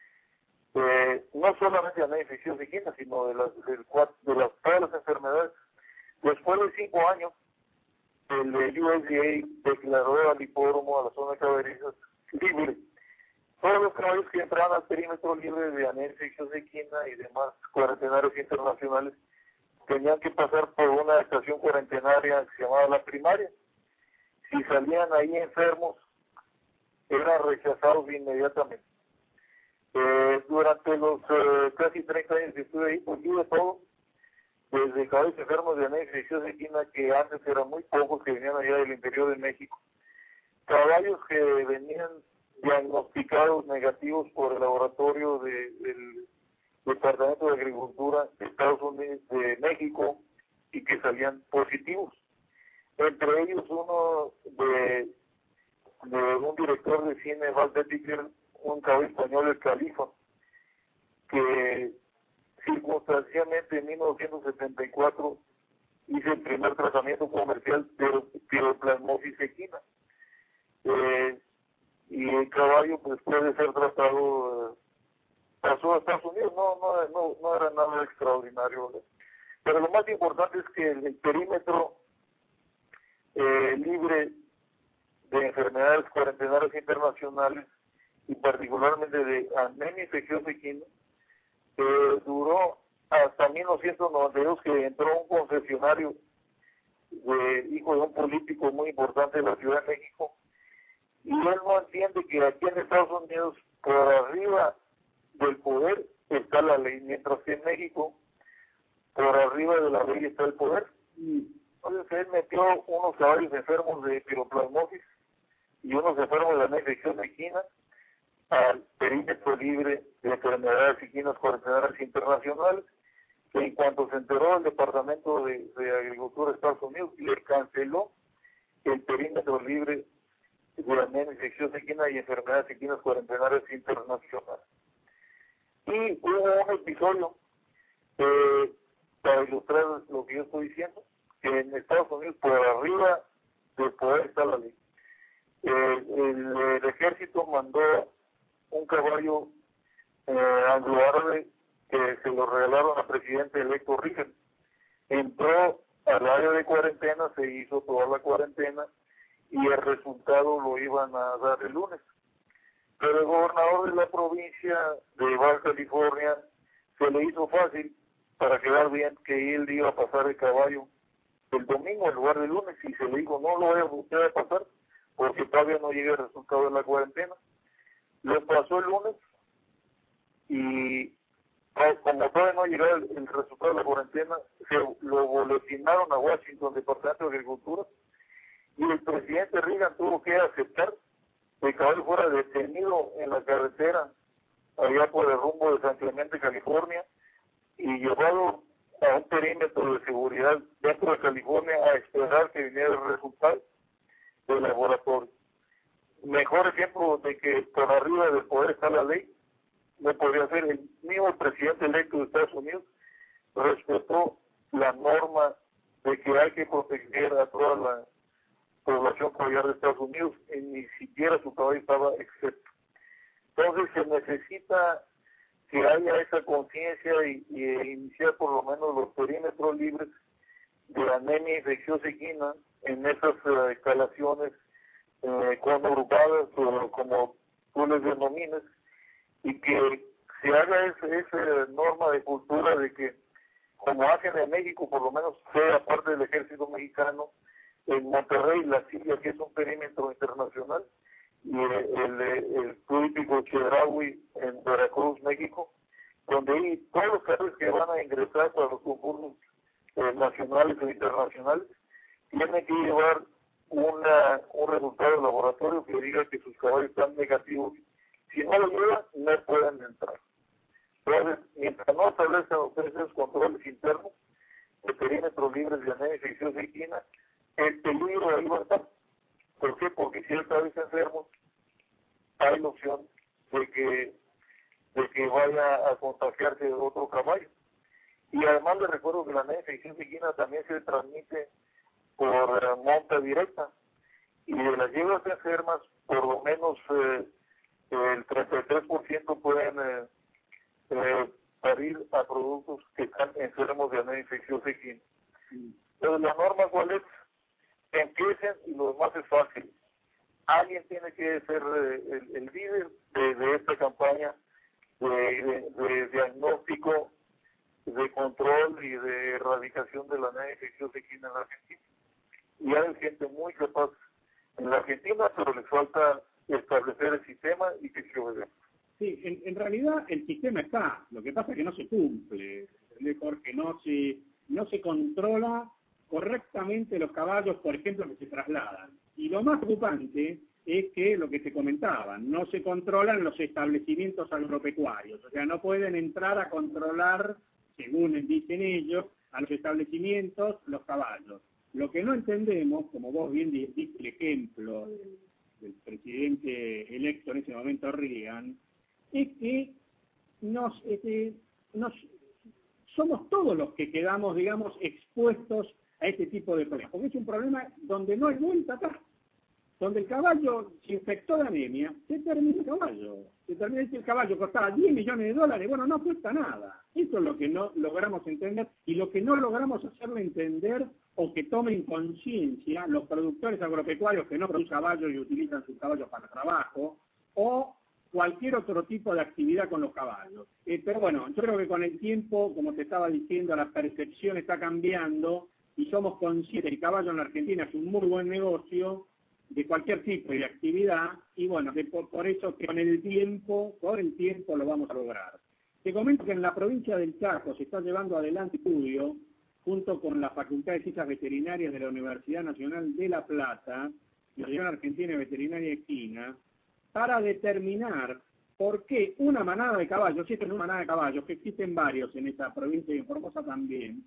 No solamente anemia infecciosa equina, sino de todas las enfermedades. Después de 5 años, el USDA declaró al hipódromo, a la zona de caballerizas, libre. Todos los caballos que entraban al perímetro libre de anemia infecciosa equina y demás cuarentenarios internacionales tenían que pasar por una estación cuarentenaria que se llamaba la primaria. Si salían ahí enfermos, eran rechazados inmediatamente. Durante los casi 30 años que estuve ahí, pues vi de todo, desde caballos enfermos de anemia infecciosa equina, que antes eran muy pocos, que venían allá del interior de México, caballos que venían diagnosticados negativos por el laboratorio del Departamento de Agricultura de Estados Unidos, de México, y que salían positivos. Entre ellos uno de un director de cine, Valdez, un caballo español, el Califa, que circunstancialmente en 1974 hice el primer tratamiento comercial de piroplasmosis equina. Y el caballo pues puede ser tratado, pasó a Estados Unidos, no era nada extraordinario, ¿verdad? Pero lo más importante es que el perímetro libre de enfermedades cuarentenarias internacionales y particularmente de anemia infecciosa equina duró hasta 1992, que entró un concesionario hijo de un político muy importante de la Ciudad de México, y él no entiende que aquí en Estados Unidos por arriba del poder está la ley, mientras que en México por arriba de la ley está el poder. Entonces él metió unos caballos enfermos de piroplasmosis y unos enfermos de anemia infecciosa equina al perímetro libre de enfermedades equinas cuarentenarias internacionales, que en cuanto se enteró el Departamento de Agricultura de Estados Unidos, le canceló el perímetro libre de anemia infecciosa equina y enfermedades equinas cuarentenarias internacionales. Y hubo un episodio para ilustrar lo que yo estoy diciendo, que en Estados Unidos por arriba del poder está la ley. El ejército mandó un caballo anglo-árabe que se lo regalaron al presidente electo Reagan. Entró al área de cuarentena, se hizo toda la cuarentena y el resultado lo iban a dar el lunes. Pero el gobernador de la provincia de Baja California se le hizo fácil para quedar bien que él iba a pasar el caballo el domingo en lugar del lunes, y se le dijo no lo voy a pasar porque todavía no llega el resultado de la cuarentena. Lo pasó el lunes y como todavía no llegaba el resultado de la cuarentena, se lo boletinaron a Washington, Departamento de Agricultura, y el presidente Reagan tuvo que aceptar que el caballo fuera detenido en la carretera allá por el rumbo de San Clemente, California, y llevado a un perímetro de seguridad dentro de California a esperar que viniera el resultado del laboratorio. Mejor ejemplo de que por arriba del poder está la ley no podría ser. El mismo presidente electo de Estados Unidos respetó la norma de que hay que proteger a toda la población caballar de Estados Unidos, y ni siquiera su caballo estaba excepto. Entonces se necesita que haya esa conciencia y iniciar por lo menos los perímetros libres de anemia infecciosa equina en esas escalaciones conurbadas, o como tú les denomines, y que se haga esa norma de cultura de que, como hacen en México, por lo menos sea parte del ejército mexicano, en Monterrey, la Silla, que es un perímetro internacional, y el típico Chedraui en Veracruz, México, donde hay todos los casos que van a ingresar para los concursos nacionales o internacionales, tienen que llevar un resultado del laboratorio que diga que sus caballos están negativos. Si no lo llevan, no pueden entrar. Entonces, mientras no establezcan ustedes esos controles internos de perímetros libres de anemia infecciosa equina, el peligro ahí va a estar. ¿Por qué? Porque si el caballo está enfermo, hay la opción de que vaya a contagiarse de otro caballo. Y además les recuerdo que la anemia infecciosa equina también se transmite por monta directa, y de las yeguas enfermas, por lo menos el 33% pueden parir a productos que están enfermos de anemia infecciosa equina. Entonces, la norma, ¿cuál es? Empiecen, y lo demás es fácil. Alguien tiene que ser el líder de esta campaña de diagnóstico, de control y de erradicación de la anemia infecciosa equina en la Argentina. Y hay gente muy capaz en la Argentina, pero les falta establecer el sistema y que se obedezca. Sí, en realidad el sistema está, lo que pasa es que no se cumple, porque no se controla correctamente los caballos, por ejemplo, que se trasladan. Y lo más preocupante es que lo que se comentaba, no se controlan los establecimientos agropecuarios, o sea, no pueden entrar a controlar, según dicen ellos, a los establecimientos los caballos. Lo que no entendemos, como vos bien diste el ejemplo del presidente electo en ese momento, Reagan, es que somos todos los que quedamos, digamos, expuestos a este tipo de problemas, porque es un problema donde no hay vuelta atrás, donde el caballo se infectó de anemia, se termina el caballo. Se termina si el caballo costaba $10 millones, bueno, no cuesta nada. Eso es lo que no logramos entender y lo que no logramos hacerle entender o que tomen conciencia los productores agropecuarios que no producen caballos y utilizan sus caballos para trabajo o cualquier otro tipo de actividad con los caballos. Pero bueno, yo creo que con el tiempo, como te estaba diciendo, la percepción está cambiando y somos conscientes que el caballo en la Argentina es un muy buen negocio de cualquier tipo de actividad y bueno, por eso que con el tiempo lo vamos a lograr. Te comento que en la provincia del Chaco se está llevando adelante un estudio junto con la Facultad de Ciencias Veterinarias de la Universidad Nacional de La Plata, la Asociación Argentina de Veterinaria Equina, para determinar por qué una manada de caballos, si esto es una manada de caballos, que existen varios en esta provincia y en Formosa también,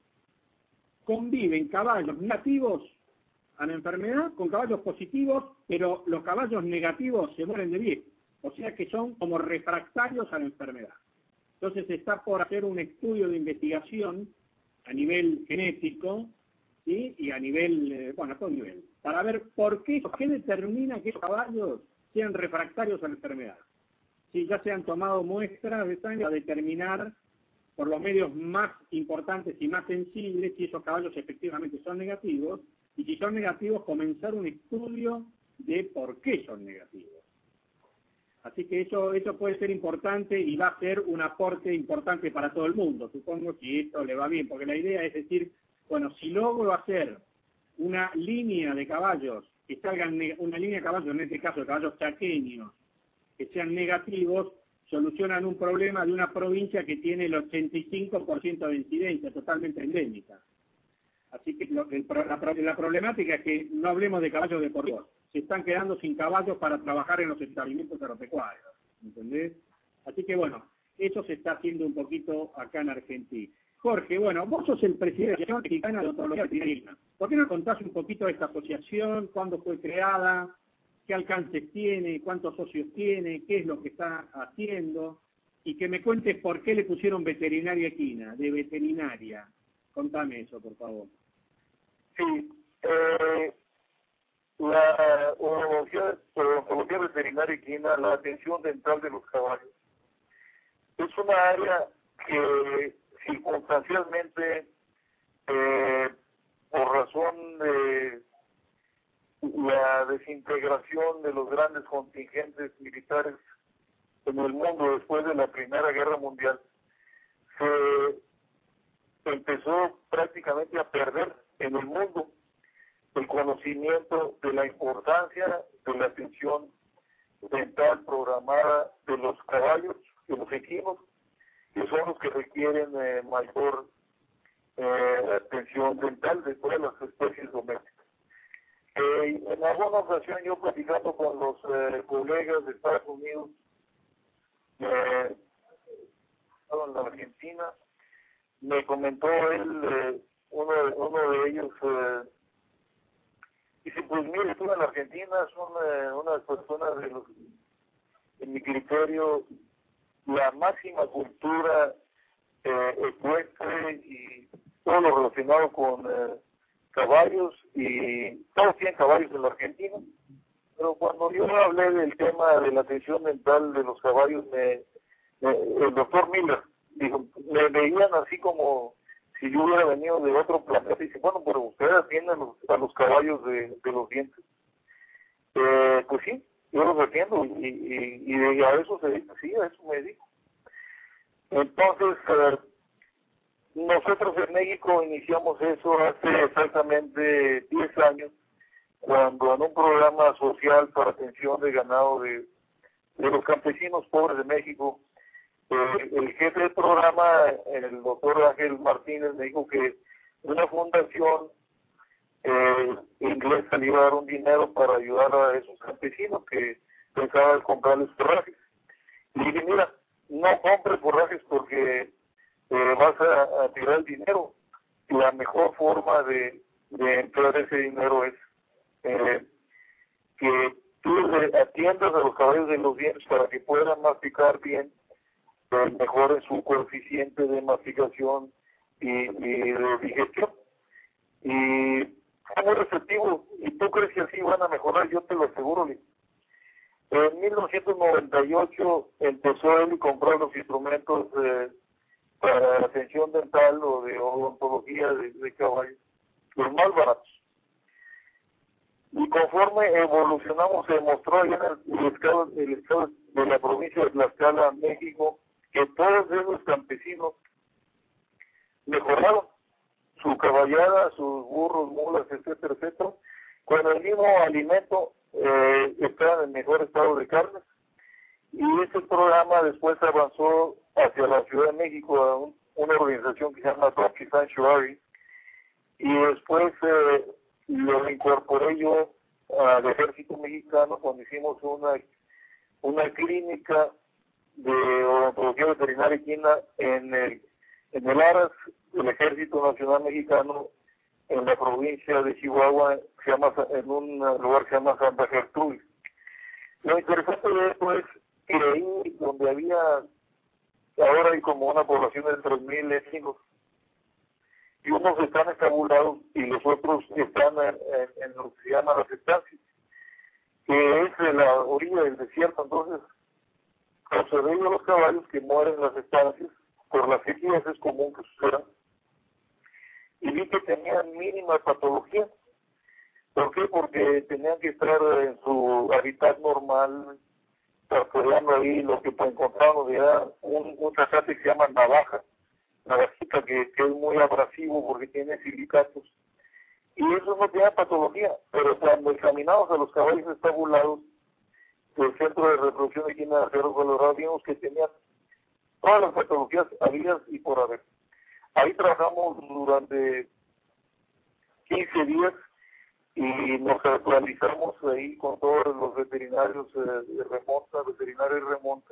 conviven caballos negativos a la enfermedad con caballos positivos, pero los caballos negativos se mueren de viejo, o sea que son como refractarios a la enfermedad. Entonces está por hacer un estudio de investigación a nivel genético, ¿sí? Y a nivel, a todo nivel, para ver por qué determina que esos caballos sean refractarios a la enfermedad. Si ya se han tomado muestras de sangre a determinar por los medios más importantes y más sensibles si esos caballos efectivamente son negativos, y si son negativos, comenzar un estudio de por qué son negativos. Así que eso puede ser importante y va a ser un aporte importante para todo el mundo, supongo, si esto le va bien, porque la idea es decir, bueno, si logro hacer una línea de caballos, que salgan una línea de caballos, en este caso de caballos chaqueños, que sean negativos, solucionan un problema de una provincia que tiene el 85% de incidencia, totalmente endémica. Así que la problemática es que no hablemos de caballos de por Dios. Se están quedando sin caballos para trabajar en los establecimientos agropecuarios, ¿entendés? Así que bueno, eso se está haciendo un poquito acá en Argentina. Jorge, bueno, vos sos el presidente de la Asociación Mexicana de Odontología Veterinaria. ¿Por qué no contás un poquito de esta asociación, cuándo fue creada, qué alcances tiene, cuántos socios tiene, qué es lo que está haciendo? Y que me cuentes por qué le pusieron veterinaria equina, de veterinaria. Contame eso, por favor. Sí, la odontología veterinaria equina, la atención dental de los caballos, es una área que circunstancialmente, por razón de la desintegración de los grandes contingentes militares en el mundo después de la Primera Guerra Mundial, se empezó prácticamente a perder en el mundo el conocimiento de la importancia de la atención dental programada de los caballos, de los equinos, que son los que requieren mayor atención dental de todas las especies domésticas. En alguna ocasión yo platicando con los colegas de Estados Unidos, en la Argentina, me comentó él, uno de ellos, dice, pues mire, tú en la Argentina son unas personas en mi criterio, la máxima cultura ecuestre y todo lo relacionado con caballos, y todos tienen caballos en la Argentina, pero cuando yo hablé del tema de la atención dental de los caballos, el doctor Miller dijo, me veían así como si yo hubiera venido de otro planeta, y dice, bueno, pero ustedes atienden a los caballos de los dientes. Pues sí, yo los atiendo, y a eso se dice, sí, a eso me dedico. Entonces, nosotros en México iniciamos eso hace exactamente 10 años, cuando en un programa social para atención de ganado de los campesinos pobres de México, el jefe del programa, el doctor Ángel Martínez, me dijo que una fundación inglesa le iba a dar un dinero para ayudar a esos campesinos que pensaban comprarles forrajes. Y dije, mira, no compres forrajes porque vas a tirar el dinero. La mejor forma de emplear ese dinero es que tú atiendas a los caballos de los dientes para que puedan masticar bien, mejore su coeficiente de masticación y de digestión. Y muy receptivo. ¿Y tú crees que así van a mejorar? Yo te lo aseguro. En 1998 empezó él a comprar los instrumentos para atención dental o de odontología de caballo, los más baratos. Y conforme evolucionamos, se demostró allá en el estado de la provincia de Tlaxcala, México, que todos esos campesinos mejoraron su caballada, sus burros, mulas, etcétera, etcétera, con el mismo alimento estaban en mejor estado de carne. Y ese programa después avanzó hacia la Ciudad de México a una organización que se llama Rocky Sanctuary, y después lo incorporé yo al Ejército Mexicano cuando hicimos una clínica de odontología veterinaria equina en el ARAS del Ejército Nacional Mexicano en la provincia de Chihuahua, en un lugar que se llama Santa Gertrudis. Lo interesante de esto es que ahí donde ahora hay como una población de 3,000 étnicos, y unos están estabulados y los otros están en lo que se llama las estancias, que es de la orilla del desierto. Entonces, observé yo los caballos que mueren en las estancias, por las sequías es común que sucedan, y vi que tenían mínima patología. ¿Por qué? Porque tenían que estar en su hábitat normal, pastoreando ahí lo que encontramos, era un zacate que se llama navajita, que es muy abrasivo porque tiene silicatos. Y eso no tenía patología, pero cuando examinamos a los caballos estabulados del Centro de Reproducción Equina de Cerro Colorado, vimos que tenían todas las patologías habidas y por haber. Ahí trabajamos durante 15 días y nos actualizamos ahí con todos los veterinarios de remonta, veterinarios de remonta.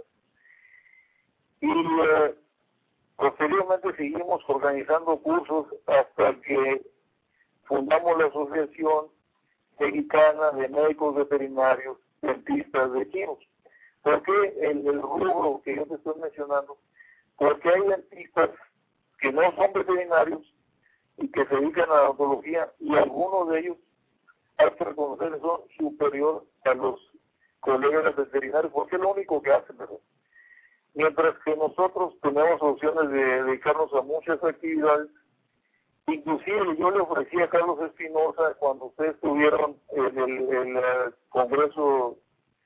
Y posteriormente seguimos organizando cursos hasta que fundamos la Asociación Mexicana de Médicos Veterinarios, Dentistas de Equinos. ¿Por qué el rubro que yo te estoy mencionando? Porque hay dentistas que no son veterinarios y que se dedican a la odontología, y algunos de ellos, hay que reconocer, son superiores a los colegas veterinarios, porque es lo único que hacen, ¿verdad? Mientras que nosotros tenemos opciones de dedicarnos a muchas actividades. Inclusive yo le ofrecí a Carlos Espinosa, cuando ustedes estuvieron en el Congreso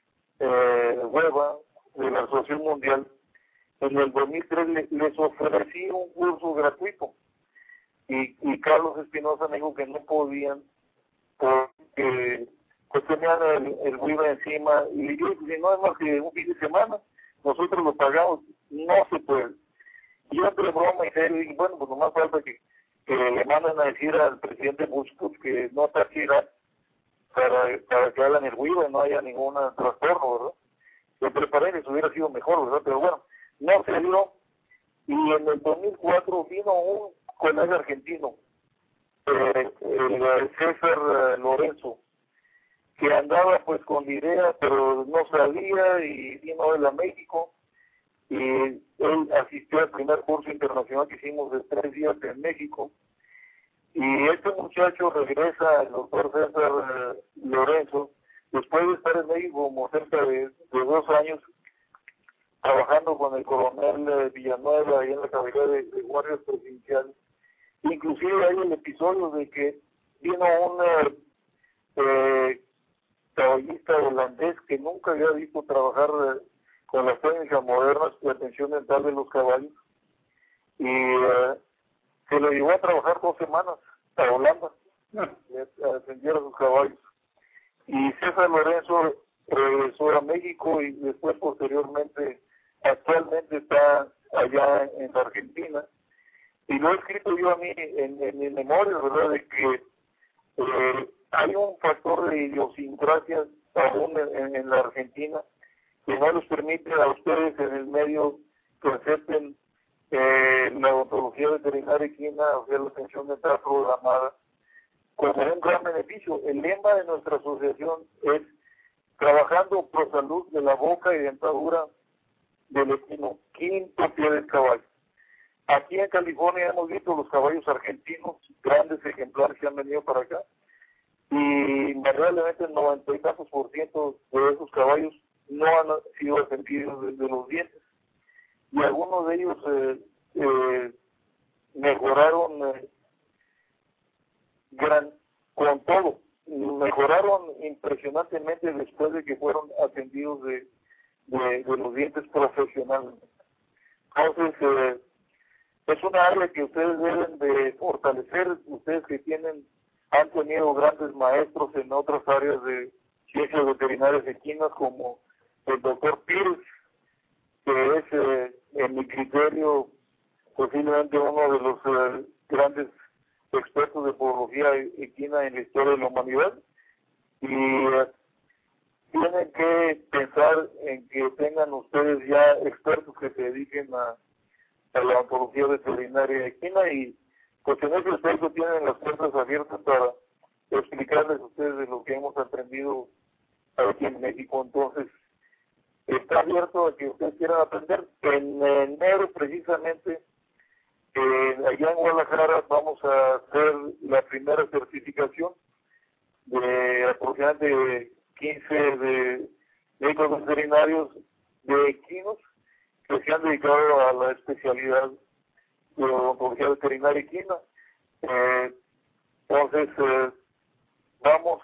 Hueva de la Asociación Mundial, en el 2003 les ofrecí un curso gratuito, y Carlos Espinosa me dijo que no podían porque pues tenían el Hueva encima, y yo dije, si no es más que un fin de semana, nosotros lo pagamos, no se puede. Y yo entre broma y serio dije, bueno, pues nomás falta que le manden a decir al presidente Bush que no está aquí para que hagan el Hueva y no haya ningún trastorno, ¿verdad? Lo preparé, les hubiera sido mejor, ¿verdad? Pero bueno, no se dio. Y en el 2004 vino un colega argentino, el César Lorenzo, que andaba pues con la idea, pero no sabía, y vino él a México, y él asistió al primer curso internacional que hicimos de 3 días en México, y este muchacho regresa, el doctor César Lorenzo, después de estar en México como cerca de 2 años, trabajando con el coronel Villanueva ahí en la cabecera de guardias provinciales. Inclusive hay el episodio de que vino un caballista holandés que nunca había visto trabajar con las técnicas modernas de atención dental de los caballos, y se lo llevó a trabajar 2 semanas a Holanda, a atender a sus caballos. Y César Lorenzo regresó a México y después posteriormente, actualmente está allá en Argentina. Y lo he escrito yo a mí en mi memoria, ¿verdad?, de que hay un factor de idiosincrasia aún en la Argentina que no les permite a ustedes en el medio que acepten la odontología veterinaria equina, o sea, la atención dental programada, como un gran beneficio. El lema de nuestra asociación es trabajando por salud de la boca y dentadura del equino, quinto pie del caballo. Aquí en California hemos visto los caballos argentinos, grandes ejemplares que han venido para acá, y invariablemente el 90 y tantos % de esos caballos no han sido atendidos de los dientes, y algunos de ellos mejoraron con todo, mejoraron impresionantemente después de que fueron atendidos de los dientes profesionalmente. Entonces, es una área que ustedes deben de fortalecer, ustedes que han tenido grandes maestros en otras áreas de ciencias veterinarias equinas, como el doctor Pires, que es, en mi criterio, posiblemente uno de los grandes expertos de podología equina en la historia de la humanidad, y tienen que pensar en que tengan ustedes ya expertos que se dediquen a la ontología veterinaria equina, y pues en ese aspecto tienen las puertas abiertas para explicarles a ustedes de lo que hemos aprendido aquí en México. Entonces, está abierto a que ustedes quieran aprender. En enero, precisamente, allá en Guadalajara, vamos a hacer la primera certificación de aproximadamente 15 de médicos veterinarios de equinos que se han dedicado a la especialidad de odontología veterinaria equina. Entonces, vamos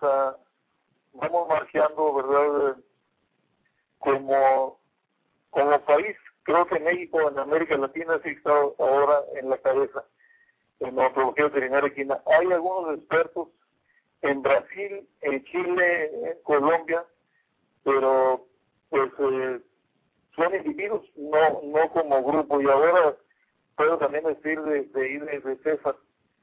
marchando, ¿verdad? Como país. Creo que México en América Latina sí está ahora en la cabeza en la odontología veterinaria equina. Hay algunos expertos en Brasil, en Chile, en Colombia, pero pues son individuos, no como grupo. Y ahora puedo también decir de César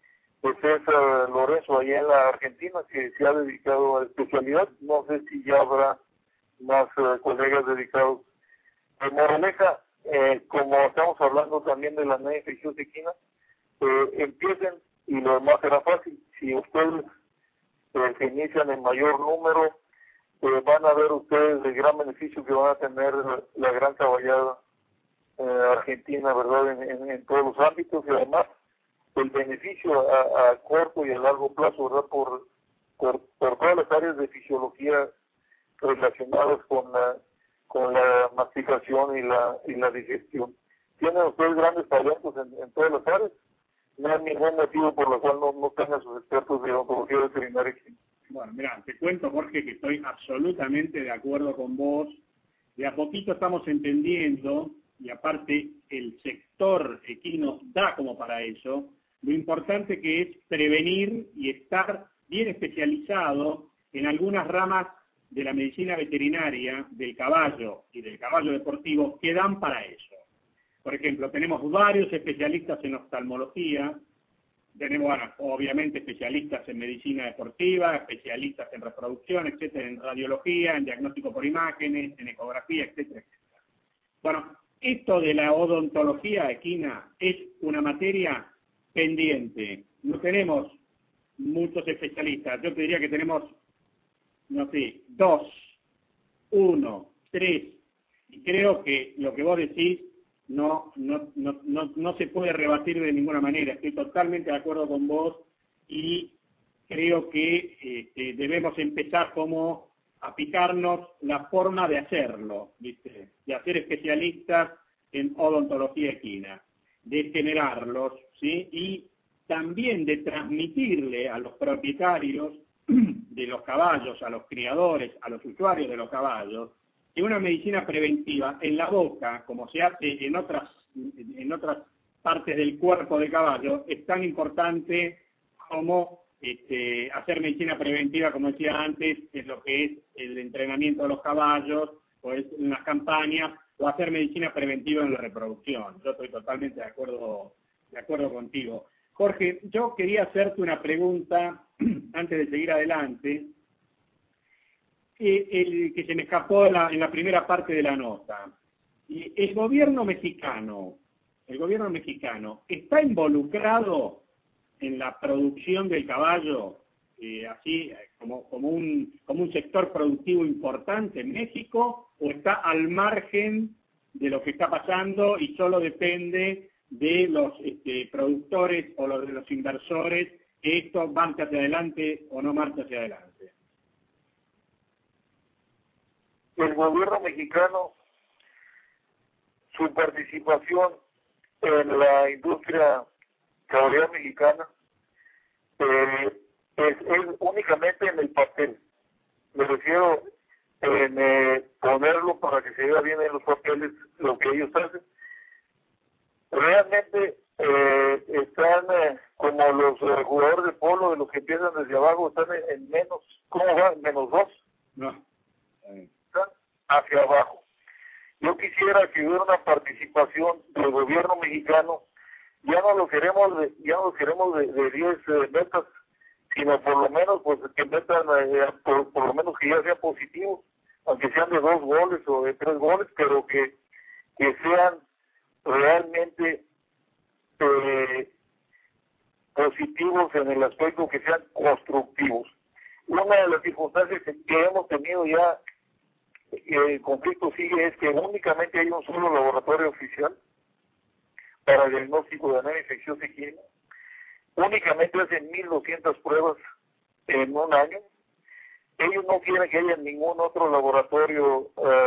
Lorenzo, allá en la Argentina, que se ha dedicado a la especialidad. No sé si ya habrá más colegas dedicados. En moraleja, como estamos hablando también de la anemia infecciosa equina, empiecen, y lo demás será fácil. Si ustedes se inician en mayor número, van a ver ustedes el gran beneficio que van a tener la gran caballada argentina, ¿verdad? En todos los ámbitos, y además el beneficio a corto y a largo plazo, ¿verdad? Por todas las áreas de fisiología relacionadas con la masticación y la digestión. Tienen ustedes grandes talentos en todas las áreas. No hay ningún motivo por el cual no tengan sus expertos de odontología veterinaria. Bueno, mira, te cuento, Jorge, que estoy absolutamente de acuerdo con vos. De a poquito estamos entendiendo, y aparte el sector equino da como para eso, lo importante que es prevenir y estar bien especializado en algunas ramas de la medicina veterinaria, del caballo y del caballo deportivo, que dan para eso. Por ejemplo, tenemos varios especialistas en oftalmología, tenemos, bueno, obviamente especialistas en medicina deportiva, especialistas en reproducción, etcétera, en radiología, en diagnóstico por imágenes, en ecografía, etcétera, etcétera. Bueno, esto de la odontología equina es una materia pendiente. No tenemos muchos especialistas. Yo te diría que tenemos, no sé, 2, 1, 3. Y creo que lo que vos decís no se puede rebatir de ninguna manera. Estoy totalmente de acuerdo con vos, y creo que debemos empezar como a picarnos la forma de hacerlo, ¿viste? De hacer especialistas en odontología equina, de generarlos, ¿sí? Y también de transmitirle a los propietarios de los caballos, a los criadores, a los usuarios de los caballos, que una medicina preventiva en la boca, como se hace en otras partes del cuerpo del caballo, es tan importante como hacer medicina preventiva, como decía antes, en lo que es el entrenamiento de los caballos, o es en las campañas, o hacer medicina preventiva en la reproducción. Yo estoy totalmente de acuerdo contigo. Jorge, yo quería hacerte una pregunta antes de seguir adelante, que se me escapó en la primera parte de la nota. El gobierno mexicano está involucrado en la producción del caballo, así como un sector productivo importante en México, o está al margen de lo que está pasando y solo depende de los productores o de los inversores que esto marcha hacia adelante o no marcha hacia adelante? El gobierno mexicano, su participación en la industria cabalera mexicana es únicamente en el papel. Me refiero en ponerlo para que se vea bien en los papeles lo que ellos hacen. Realmente están como los jugadores de polo, de los que empiezan desde abajo, están en menos, ¿cómo va? -2. No. Están hacia abajo. Yo quisiera que hubiera una participación del gobierno mexicano. Ya no lo queremos de 10 metas, sino por lo menos pues que metan por lo menos que ya sea positivo, aunque sean de 2 goles o de 3 goles, pero que sean realmente positivos en el aspecto, que sean constructivos. Una de las circunstancias que hemos tenido ya, el conflicto sigue, es que únicamente hay un solo laboratorio oficial para el diagnóstico de anemia infecciosa equina. Únicamente hacen 1.200 pruebas en un año. Ellos no quieren que haya ningún otro laboratorio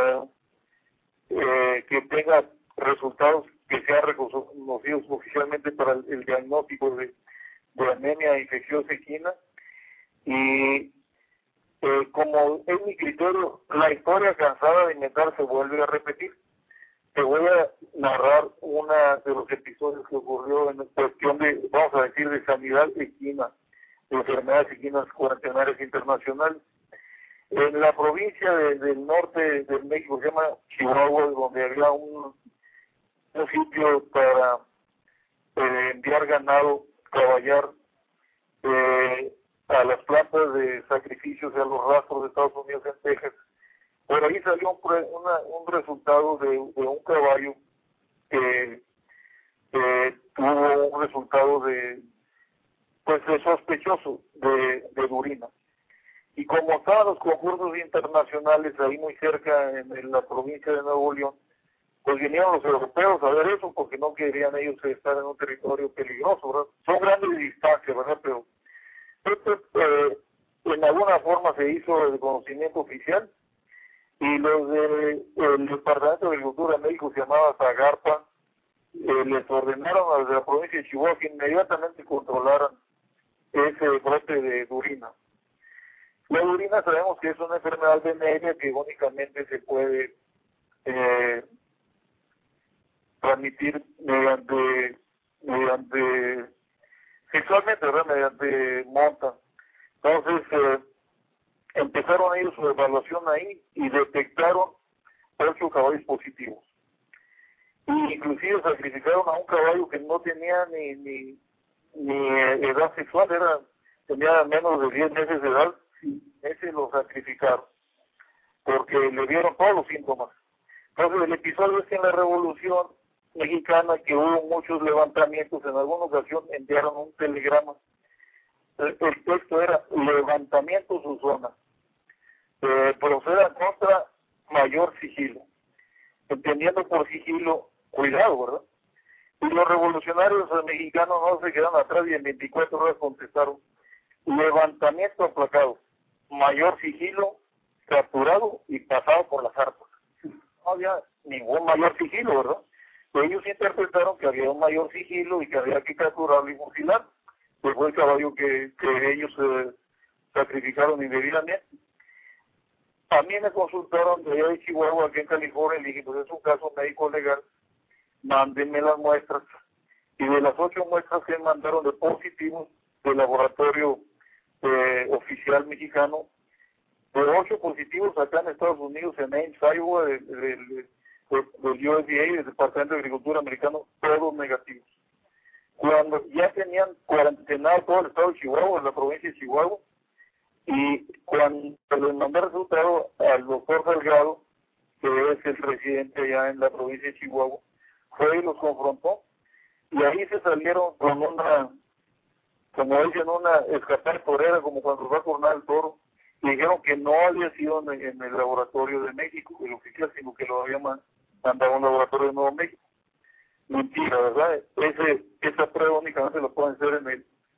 que tenga resultados que sean reconocidos oficialmente para el diagnóstico de anemia infecciosa equina. Y como es mi criterio, la historia cansada de inventar se vuelve a repetir. Te voy a narrar una de los episodios que ocurrió en cuestión de, vamos a decir, de sanidad equina, de enfermedades equinas cuarentenarias internacionales. En la provincia del norte de México, se llama Chihuahua, donde había un sitio para enviar ganado, caballar a las plantas de sacrificios y a los rastros de Estados Unidos en Texas. Por ahí salió un resultado de un caballo que tuvo un resultado de sospechoso de urina. Y como estaban los concursos internacionales ahí muy cerca en la provincia de Nuevo León, pues vinieron los europeos a ver eso porque no querían ellos estar en un territorio peligroso, ¿verdad? Son grandes distancias, ¿verdad? Pero en alguna forma se hizo el conocimiento oficial. Y los del Departamento de Agricultura de México, se llamaba Zagarpa, les ordenaron a los de la provincia de Chihuahua que inmediatamente controlaran ese brote de urina. La urina sabemos que es una enfermedad venérea que únicamente se puede transmitir mediante sexualmente, ¿verdad? Mediante monta. Entonces, empezaron ellos su evaluación ahí y detectaron 8 caballos positivos. Y inclusive sacrificaron a un caballo que no tenía ni edad sexual, tenía menos de 10 meses de edad. Ese lo sacrificaron porque le dieron todos los síntomas. Entonces el episodio es que en la Revolución Mexicana, que hubo muchos levantamientos, en alguna ocasión enviaron un telegrama. El texto era: levantamiento su zona. Proceda contra mayor sigilo, entendiendo por sigilo cuidado, ¿verdad? Y los revolucionarios mexicanos no se quedaron atrás y en 24 horas contestaron: levantamiento aplacado, mayor sigilo, capturado y pasado por las arpas. No había ningún mayor sigilo, ¿verdad? Ellos interpretaron que había un mayor sigilo y que había que capturarlo y fusilar, pues fue el caballo que ellos sacrificaron indebidamente. A mí me consultaron de allá de Chihuahua, aquí en California, y le dije: pues es un caso médico legal, mándenme las muestras. Y de las 8 muestras que mandaron de positivos del laboratorio oficial mexicano, de 8 positivos acá en Estados Unidos, en Ames, Iowa, del USDA, del Departamento de Agricultura americano, todos negativos. Cuando ya tenían cuarentenado todo el estado de Chihuahua, en la provincia de Chihuahua, y cuando le mandé resultado al doctor Delgado, que es el presidente allá en la provincia de Chihuahua, fue y los confrontó, y ahí se salieron con una, como dicen, una escapada torera, como cuando va a coronar el toro, y dijeron que no había sido en el laboratorio de México, el oficial, sino que lo había mandado a un laboratorio de Nuevo México. Mentira, ¿verdad? Esa prueba únicamente lo pueden hacer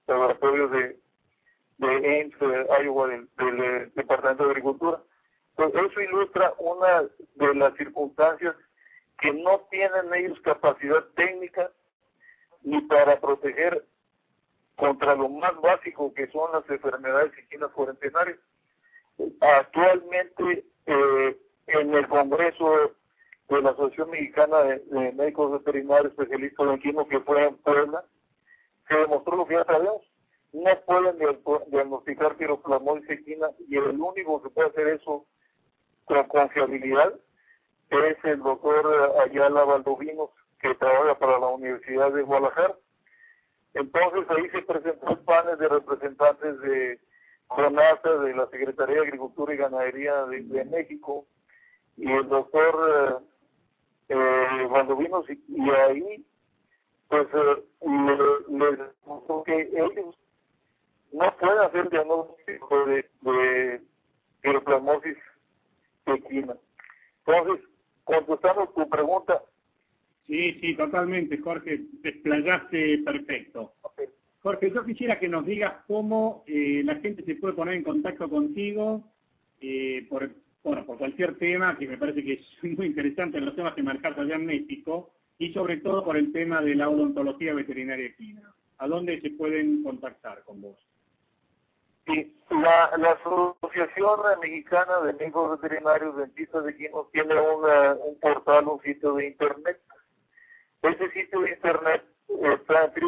laboratorios de Ames, Iowa, del Departamento de Agricultura. Pues eso ilustra una de las circunstancias que no tienen ellos capacidad técnica ni para proteger contra lo más básico que son las enfermedades equinas cuarentenarias. Actualmente en el Congreso de la Asociación Mexicana de Médicos Veterinarios Especialistas en Equinos, que fue en Puebla, se demostró lo que ya sabemos. No pueden diagnosticar piroplasmosis equina y el único que puede hacer eso con confiabilidad es el doctor Ayala Valdovinos, que trabaja para la Universidad de Guadalajara. Entonces ahí se presentó el panel de representantes de CONASA, de la Secretaría de Agricultura y Ganadería de México, y el doctor Valdovinos, y ahí pues les demostró que ellos no pueden hacer diagnóstico de piroplasmosis equina. Entonces, contestando tu pregunta. Sí, totalmente, Jorge, te explayaste perfecto. Okay. Jorge, yo quisiera que nos digas cómo la gente se puede poner en contacto contigo por cualquier tema, que me parece que es muy interesante en los temas que marcas allá en México, y sobre todo por el tema de la odontología veterinaria equina. ¿A dónde se pueden contactar con vos? Sí, la Asociación Mexicana de Médicos Veterinarios Dentistas de Equinos tiene un portal, un sitio de internet. Ese sitio de internet está en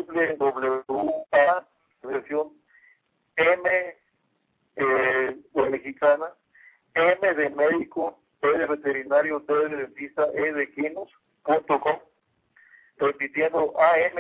de mexicana, M de médico, T de veterinario, T de dentista, E de equinos.com, repitiendo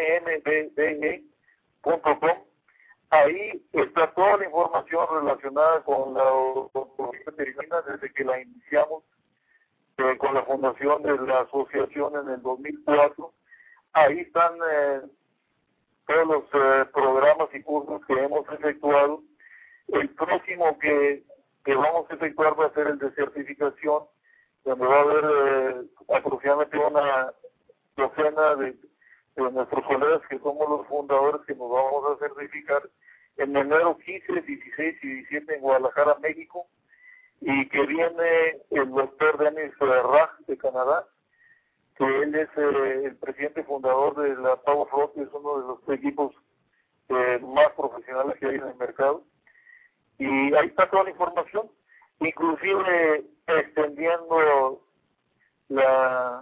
AMMBDE.com. Ahí está toda la información relacionada con la odontología veterinaria desde que la iniciamos con la fundación de la asociación en el 2004. Ahí están todos los programas y cursos que hemos efectuado. El próximo que vamos a efectuar va a ser el de certificación, donde va a haber aproximadamente una docena de nuestros colegas que somos los fundadores que nos vamos a certificar en enero 15, 16 y 17 en Guadalajara, México, y que viene el doctor Denis Raj de Canadá, que él es el presidente fundador de la Power Rock, que es uno de los equipos más profesionales que hay en el mercado. Y ahí está toda la información, inclusive extendiendo la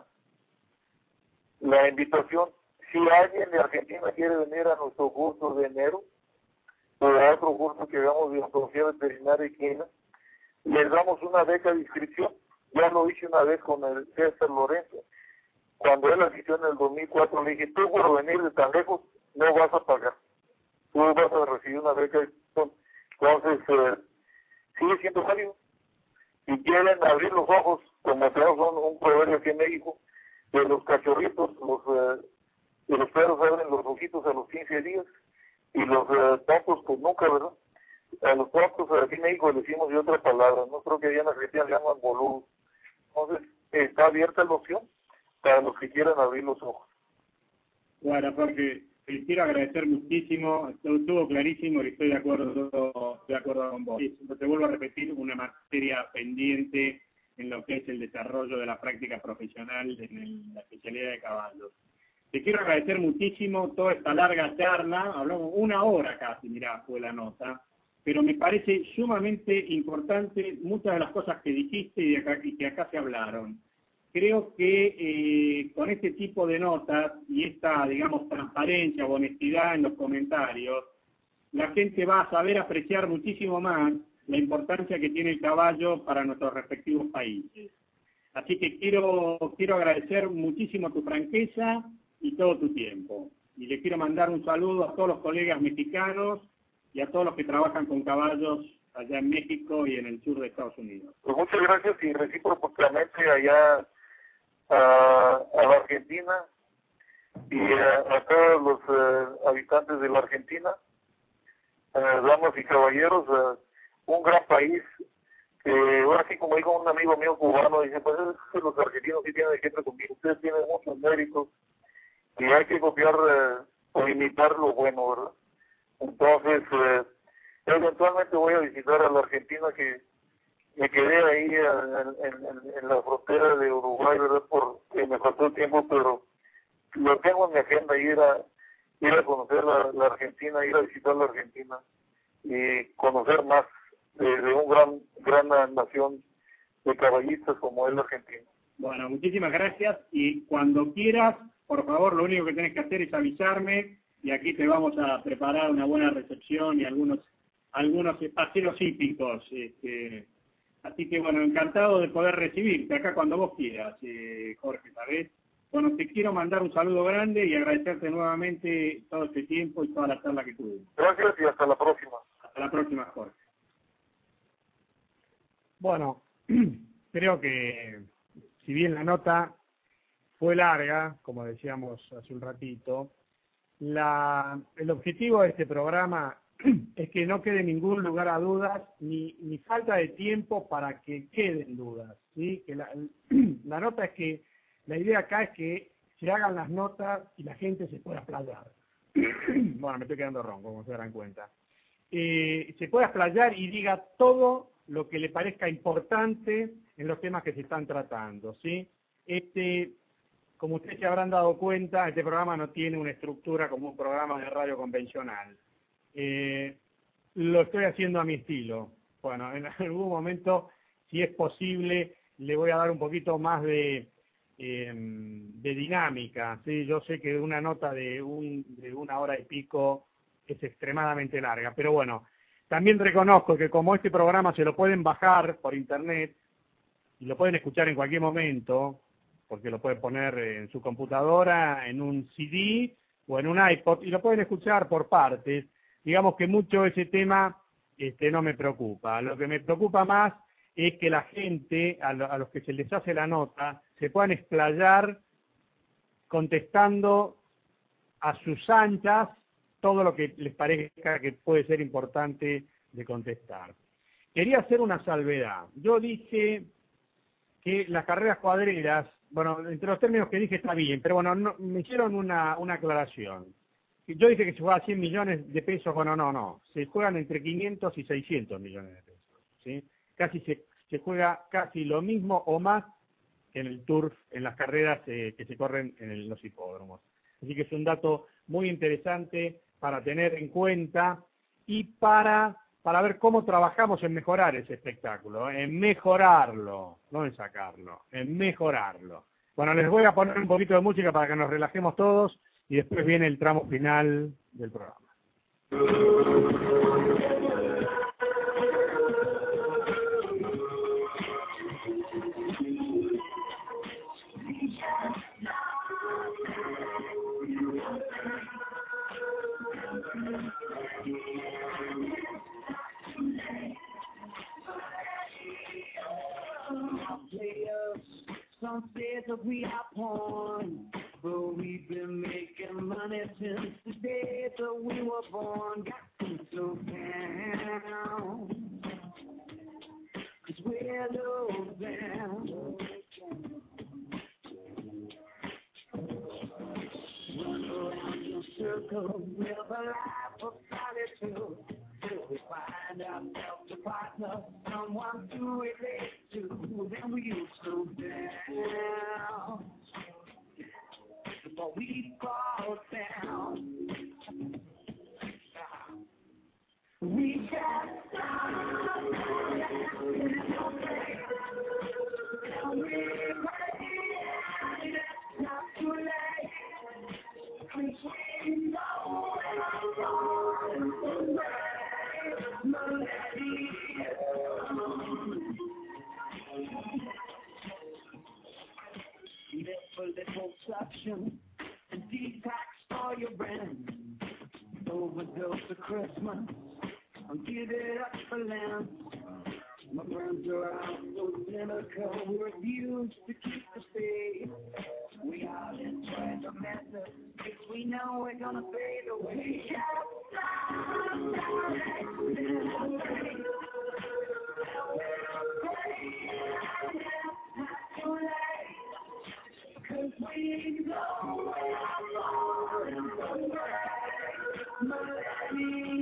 invitación. Si alguien de Argentina quiere venir a nuestro curso de enero, o a otro curso que hagamos de odontología veterinaria equina, les damos una beca de inscripción. Ya lo hice una vez con el César Lorenzo. Cuando él asistió en el 2004, le dije, tú por venir de tan lejos no vas a pagar. Tú vas a recibir una beca de inscripción. Entonces, sigue siendo válido. Si quieren abrir los ojos, como tenemos un proverbio aquí en México, de los cachorritos, de los perros abren los ojitos a los 15 días, y los tontos pues nunca, ¿verdad? A los tontos aquí en México le decimos de otra palabra, no creo que allá en la Argentina le llaman boludos. Entonces, está abierta la opción para los que quieran abrir los ojos. Bueno, Jorge, te quiero agradecer muchísimo, estuvo clarísimo y estoy de acuerdo con vos. Te vuelvo a repetir, una materia pendiente en lo que es el desarrollo de la práctica profesional en la especialidad de caballos. Te quiero agradecer muchísimo toda esta larga charla, hablamos 1 hora casi, mirá, fue la nota, pero me parece sumamente importante muchas de las cosas que dijiste y que acá se hablaron. Creo que con este tipo de notas y esta, digamos, transparencia o honestidad en los comentarios, la gente va a saber apreciar muchísimo más la importancia que tiene el caballo para nuestros respectivos países. Así que quiero agradecer muchísimo tu franqueza y todo tu tiempo. Y le quiero mandar un saludo a todos los colegas mexicanos y a todos los que trabajan con caballos allá en México y en el sur de Estados Unidos. Pues muchas gracias y recíprocamente allá a la Argentina y a todos los habitantes de la Argentina, damas y caballeros, un gran país. Ahora sí, como dijo un amigo mío cubano, dice, pues los argentinos sí tienen ejemplo conmigo, ustedes tienen muchos méritos y hay que copiar o imitar lo bueno, ¿verdad? Entonces, eventualmente voy a visitar a la Argentina, que me quedé ahí en la frontera de Uruguay, ¿verdad? Porque me faltó el tiempo, pero lo tengo en mi agenda, ir a conocer la Argentina, ir a visitar la Argentina y conocer más de un gran nación de caballistas como es la Argentina. Bueno, muchísimas gracias y cuando quieras, por favor, lo único que tenés que hacer es avisarme y aquí te vamos a preparar una buena recepción y algunos paseos hípicos. Así que bueno, encantado de poder recibirte acá cuando vos quieras, Jorge, ¿sabés? Bueno, te quiero mandar un saludo grande y agradecerte nuevamente todo este tiempo y toda la charla que tuvimos. Gracias y hasta la próxima. Hasta la próxima, Jorge. Bueno, creo que si bien la nota fue larga, como decíamos hace un ratito, el objetivo de este programa es que no quede ningún lugar a dudas, ni falta de tiempo para que queden dudas, ¿sí? Que la nota es que, la idea acá es que se hagan las notas y la gente se pueda explayar. Bueno, me estoy quedando ronco, como se darán cuenta. Se pueda explayar y diga todo lo que le parezca importante en los temas que se están tratando, ¿sí? Como ustedes se habrán dado cuenta, este programa no tiene una estructura como un programa de radio convencional. Lo estoy haciendo a mi estilo. Bueno, en algún momento, si es posible, le voy a dar un poquito más de dinámica, ¿sí? Yo sé que una nota de una hora y pico es extremadamente larga, pero bueno, también reconozco que como este programa se lo pueden bajar por internet y lo pueden escuchar en cualquier momento, porque lo pueden poner en su computadora, en un CD o en un iPod, y lo pueden escuchar por partes. Digamos que mucho ese tema no me preocupa. Lo que me preocupa más es que la gente, a los que se les hace la nota, se puedan explayar contestando a sus anchas todo lo que les parezca que puede ser importante de contestar. Quería hacer una salvedad. Yo dije que las carreras cuadreras, bueno, entre los términos que dije está bien, pero bueno, me hicieron una aclaración. Yo dije que se juega 100 millones de pesos, bueno, no, se juegan entre 500 y 600 millones de pesos, ¿sí? Casi se juega casi lo mismo o más que en el turf, en las carreras que se corren en los hipódromos. Así que es un dato muy interesante para tener en cuenta y para ver cómo trabajamos en mejorar ese espectáculo, en mejorarlo, no en sacarlo, en mejorarlo. Bueno, les voy a poner un poquito de música para que nos relajemos todos y después viene el tramo final del programa. Some say that we are porn, but we've been making money since the day that we were born. Got to slow down, 'cause we're low down. Run around in circles, live a life of solitude, till we find ourselves a partner, someone to relate to. Then we slow down before we fall down. We got it's not too late. We know Little suction and detox all your brands. Overdose of Christmas, I'll give it up for Lent. My friends are out so cynical, we refuse to keep the faith. We all enjoy the method, because we know we're gonna fade away. Cause we know we're falling from grace,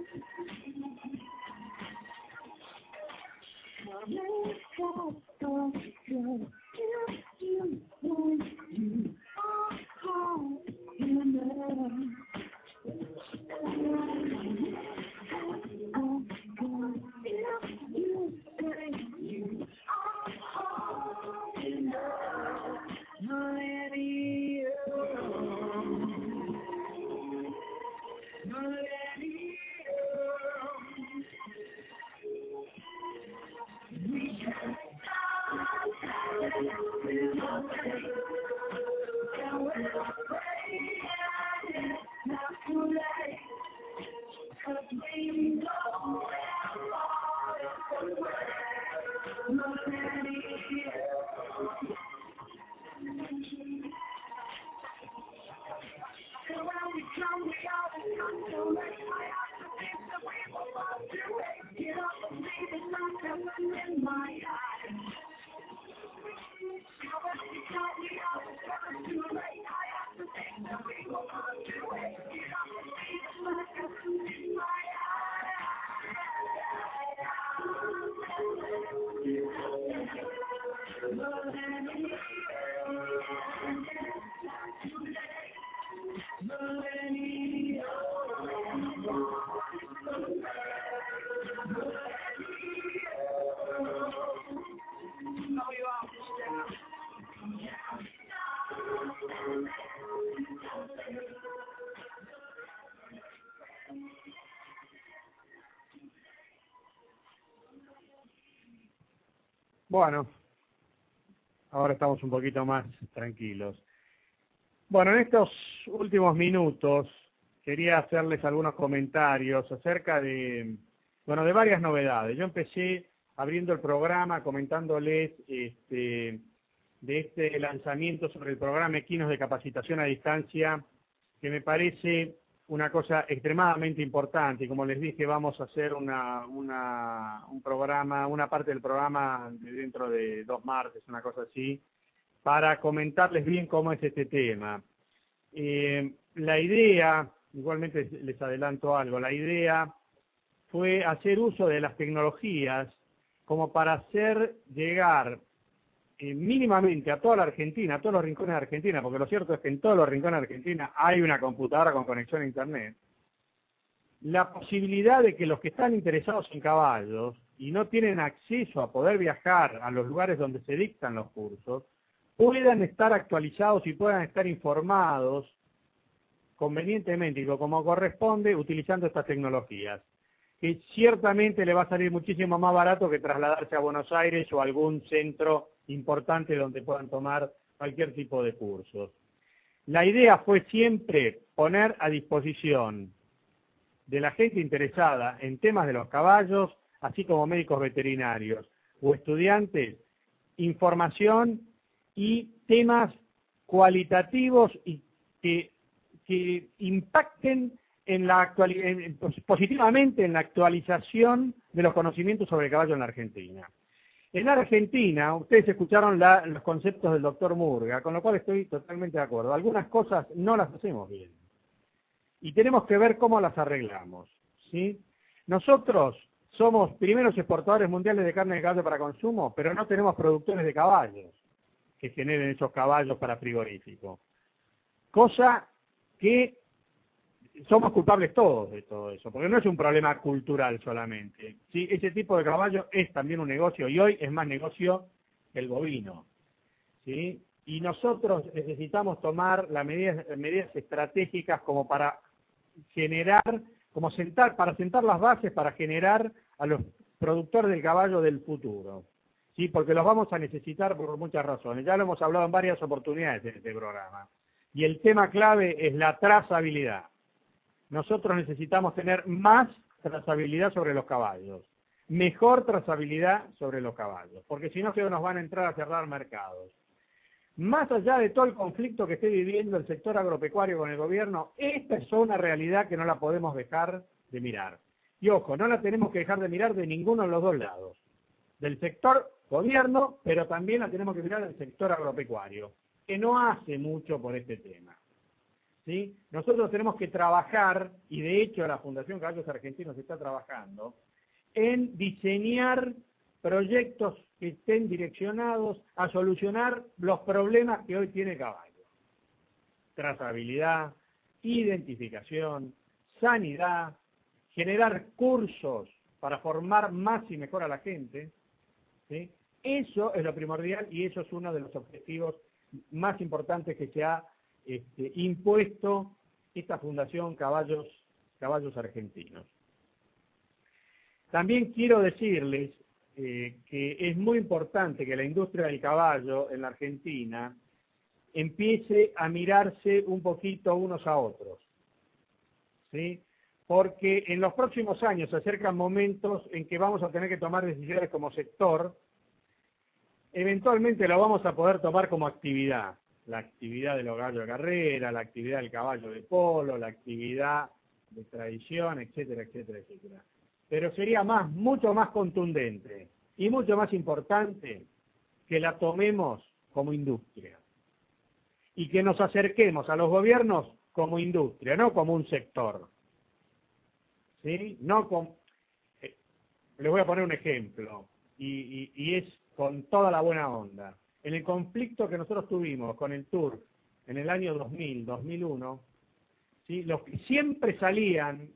Bueno, ahora estamos un poquito más tranquilos. Bueno, en estos últimos minutos quería hacerles algunos comentarios acerca de varias novedades. Yo empecé abriendo el programa comentándoles de este lanzamiento sobre el programa Equinos de capacitación a distancia, que me parece una cosa extremadamente importante. Y como les dije, vamos a hacer un programa, una parte del programa dentro de 2 martes, una cosa así, para comentarles bien cómo es este tema. La idea, igualmente les adelanto algo, la idea fue hacer uso de las tecnologías como para hacer llegar mínimamente a toda la Argentina, a todos los rincones de Argentina, porque lo cierto es que en todos los rincones de Argentina hay una computadora con conexión a Internet, la posibilidad de que los que están interesados en caballos y no tienen acceso a poder viajar a los lugares donde se dictan los cursos, puedan estar actualizados y puedan estar informados convenientemente y como corresponde utilizando estas tecnologías, que ciertamente le va a salir muchísimo más barato que trasladarse a Buenos Aires o a algún centro importante donde puedan tomar cualquier tipo de cursos. La idea fue siempre poner a disposición de la gente interesada en temas de los caballos, así como médicos veterinarios o estudiantes, información y temas cualitativos y que impacten positivamente en la actualización de los conocimientos sobre el caballo en la Argentina. En la Argentina, ustedes escucharon los conceptos del doctor Murga, con lo cual estoy totalmente de acuerdo. Algunas cosas no las hacemos bien y tenemos que ver cómo las arreglamos, ¿sí? Nosotros somos primeros exportadores mundiales de carne de caballo para consumo, pero no tenemos productores de caballos que generen esos caballos para frigorífico. Cosa que somos culpables todos de todo eso, porque no es un problema cultural solamente, ¿sí? Ese tipo de caballo es también un negocio y hoy es más negocio que el bovino, ¿sí? Y nosotros necesitamos tomar las medidas estratégicas como para generar, para sentar las bases para generar a los productores del caballo del futuro, ¿sí? Porque los vamos a necesitar por muchas razones. Ya lo hemos hablado en varias oportunidades en este programa. Y el tema clave es la trazabilidad. Nosotros necesitamos tener más trazabilidad sobre los caballos, mejor trazabilidad sobre los caballos, porque si no, que nos van a entrar a cerrar mercados. Más allá de todo el conflicto que esté viviendo el sector agropecuario con el gobierno, esta es una realidad que no la podemos dejar de mirar. Y ojo, no la tenemos que dejar de mirar de ninguno de los dos lados, del sector gobierno, pero también la tenemos que mirar del sector agropecuario, que no hace mucho por este tema. ¿sí? Nosotros tenemos que trabajar, y de hecho la Fundación Caballos Argentinos está trabajando, en diseñar proyectos que estén direccionados a solucionar los problemas que hoy tiene el caballo. Trazabilidad, identificación, sanidad, generar cursos para formar más y mejor a la gente, ¿sí? Eso es lo primordial y eso es uno de los objetivos más importantes que se ha impuesto esta Fundación Caballos Argentinos. También quiero decirles que es muy importante que la industria del caballo en la Argentina empiece a mirarse un poquito unos a otros, ¿sí? Porque en los próximos años se acercan momentos en que vamos a tener que tomar decisiones como sector. Eventualmente lo vamos a poder tomar como actividad, la actividad de los gallos de carrera, la actividad del caballo de polo, la actividad de tradición, etcétera, etcétera, etcétera. Pero sería mucho más contundente y mucho más importante que la tomemos como industria y que nos acerquemos a los gobiernos como industria, no como un sector. ¿Sí? No con, les voy a poner un ejemplo, y es con toda la buena onda. En el conflicto que nosotros tuvimos con el Turf en el año 2000, 2001, ¿sí? Los que siempre salían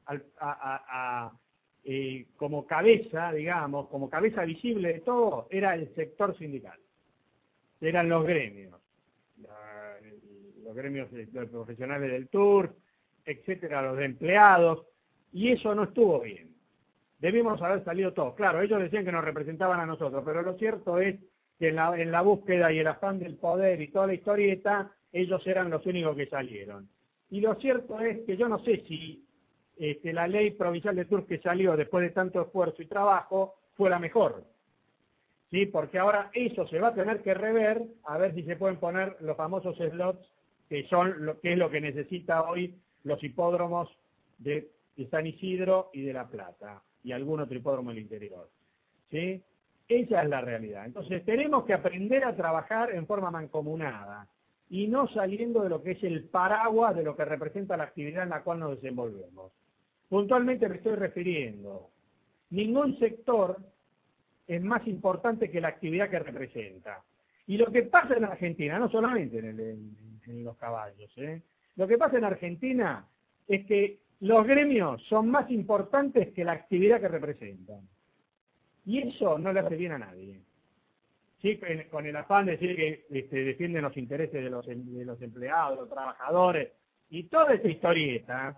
como cabeza, digamos, como cabeza visible de todo, era el sector sindical. Eran los gremios. Los gremios de profesionales del Turf, etcétera, los de empleados, y eso no estuvo bien. Debimos haber salido todos. Claro, ellos decían que nos representaban a nosotros, pero lo cierto es que en la búsqueda y el afán del poder y toda la historieta, ellos eran los únicos que salieron. Y lo cierto es que yo no sé si la ley provincial de Turf que salió después de tanto esfuerzo y trabajo fue la mejor. ¿Sí? Porque ahora eso se va a tener que rever, a ver si se pueden poner los famosos slots, que es lo que necesita hoy los hipódromos de San Isidro y de La Plata, y algún otro hipódromo del interior. ¿Sí? Esa es la realidad. Entonces tenemos que aprender a trabajar en forma mancomunada, y no saliendo de lo que es el paraguas de lo que representa la actividad en la cual nos desenvolvemos. Puntualmente me estoy refiriendo, ningún sector es más importante que la actividad que representa. Y lo que pasa en Argentina, no solamente en los caballos, lo que pasa en Argentina es que los gremios son más importantes que la actividad que representan. Y eso no le hace bien a nadie. Sí, con el afán de decir que defienden los intereses de los empleados, de los trabajadores, y toda esta historieta,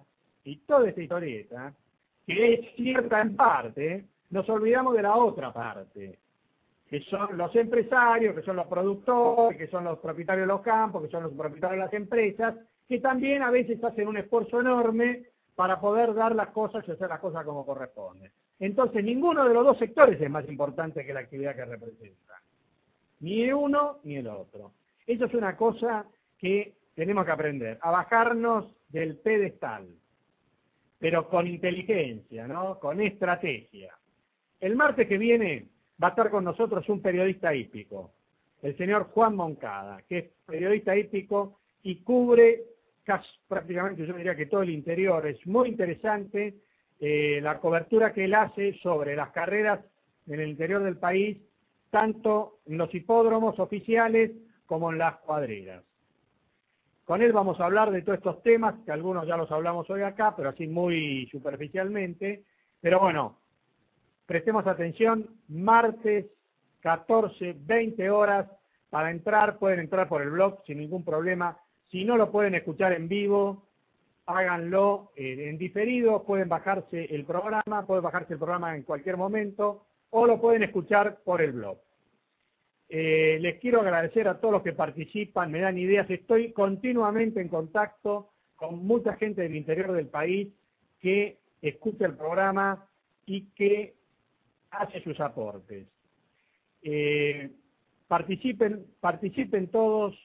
que es cierta en parte, nos olvidamos de la otra parte, que son los empresarios, que son los productores, que son los propietarios de los campos, que son los propietarios de las empresas, que también a veces hacen un esfuerzo enorme para poder dar las cosas y hacer las cosas como corresponde. Entonces, ninguno de los dos sectores es más importante que la actividad que representa. Ni uno ni el otro. Eso es una cosa que tenemos que aprender, a bajarnos del pedestal, pero con inteligencia, ¿no? Con estrategia. El martes que viene va a estar con nosotros un periodista hípico, el señor Juan Moncada, que es periodista hípico y cubre prácticamente, yo diría que todo el interior. Es muy interesante la cobertura que él hace sobre las carreras en el interior del país, tanto en los hipódromos oficiales como en las cuadreras. Con él vamos a hablar de todos estos temas, que algunos ya los hablamos hoy acá, pero así muy superficialmente. Pero bueno, prestemos atención, martes 14, 20 horas, para entrar, pueden entrar por el blog sin ningún problema. Si no lo pueden escuchar en vivo, háganlo en diferido, pueden bajarse el programa en cualquier momento, o lo pueden escuchar por el blog. Les quiero agradecer a todos los que participan, me dan ideas, estoy continuamente en contacto con mucha gente del interior del país que escucha el programa y que hace sus aportes. Participen todos,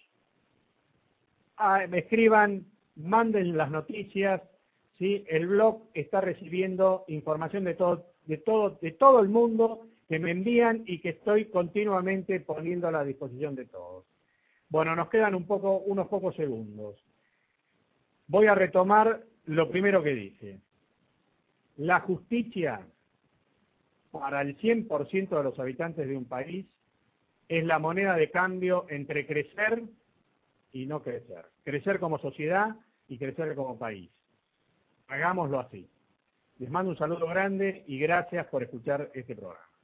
me escriban, manden las noticias, ¿sí? El blog está recibiendo información de todo el mundo que me envían y que estoy continuamente poniendo a la disposición de todos. Bueno, nos quedan unos pocos segundos. voy a retomar lo primero que dice. La justicia para el 100% de los habitantes de un país es la moneda de cambio entre crecer y no crecer. Crecer como sociedad y crecer como país. Hagámoslo así. Les mando un saludo grande y gracias por escuchar este programa.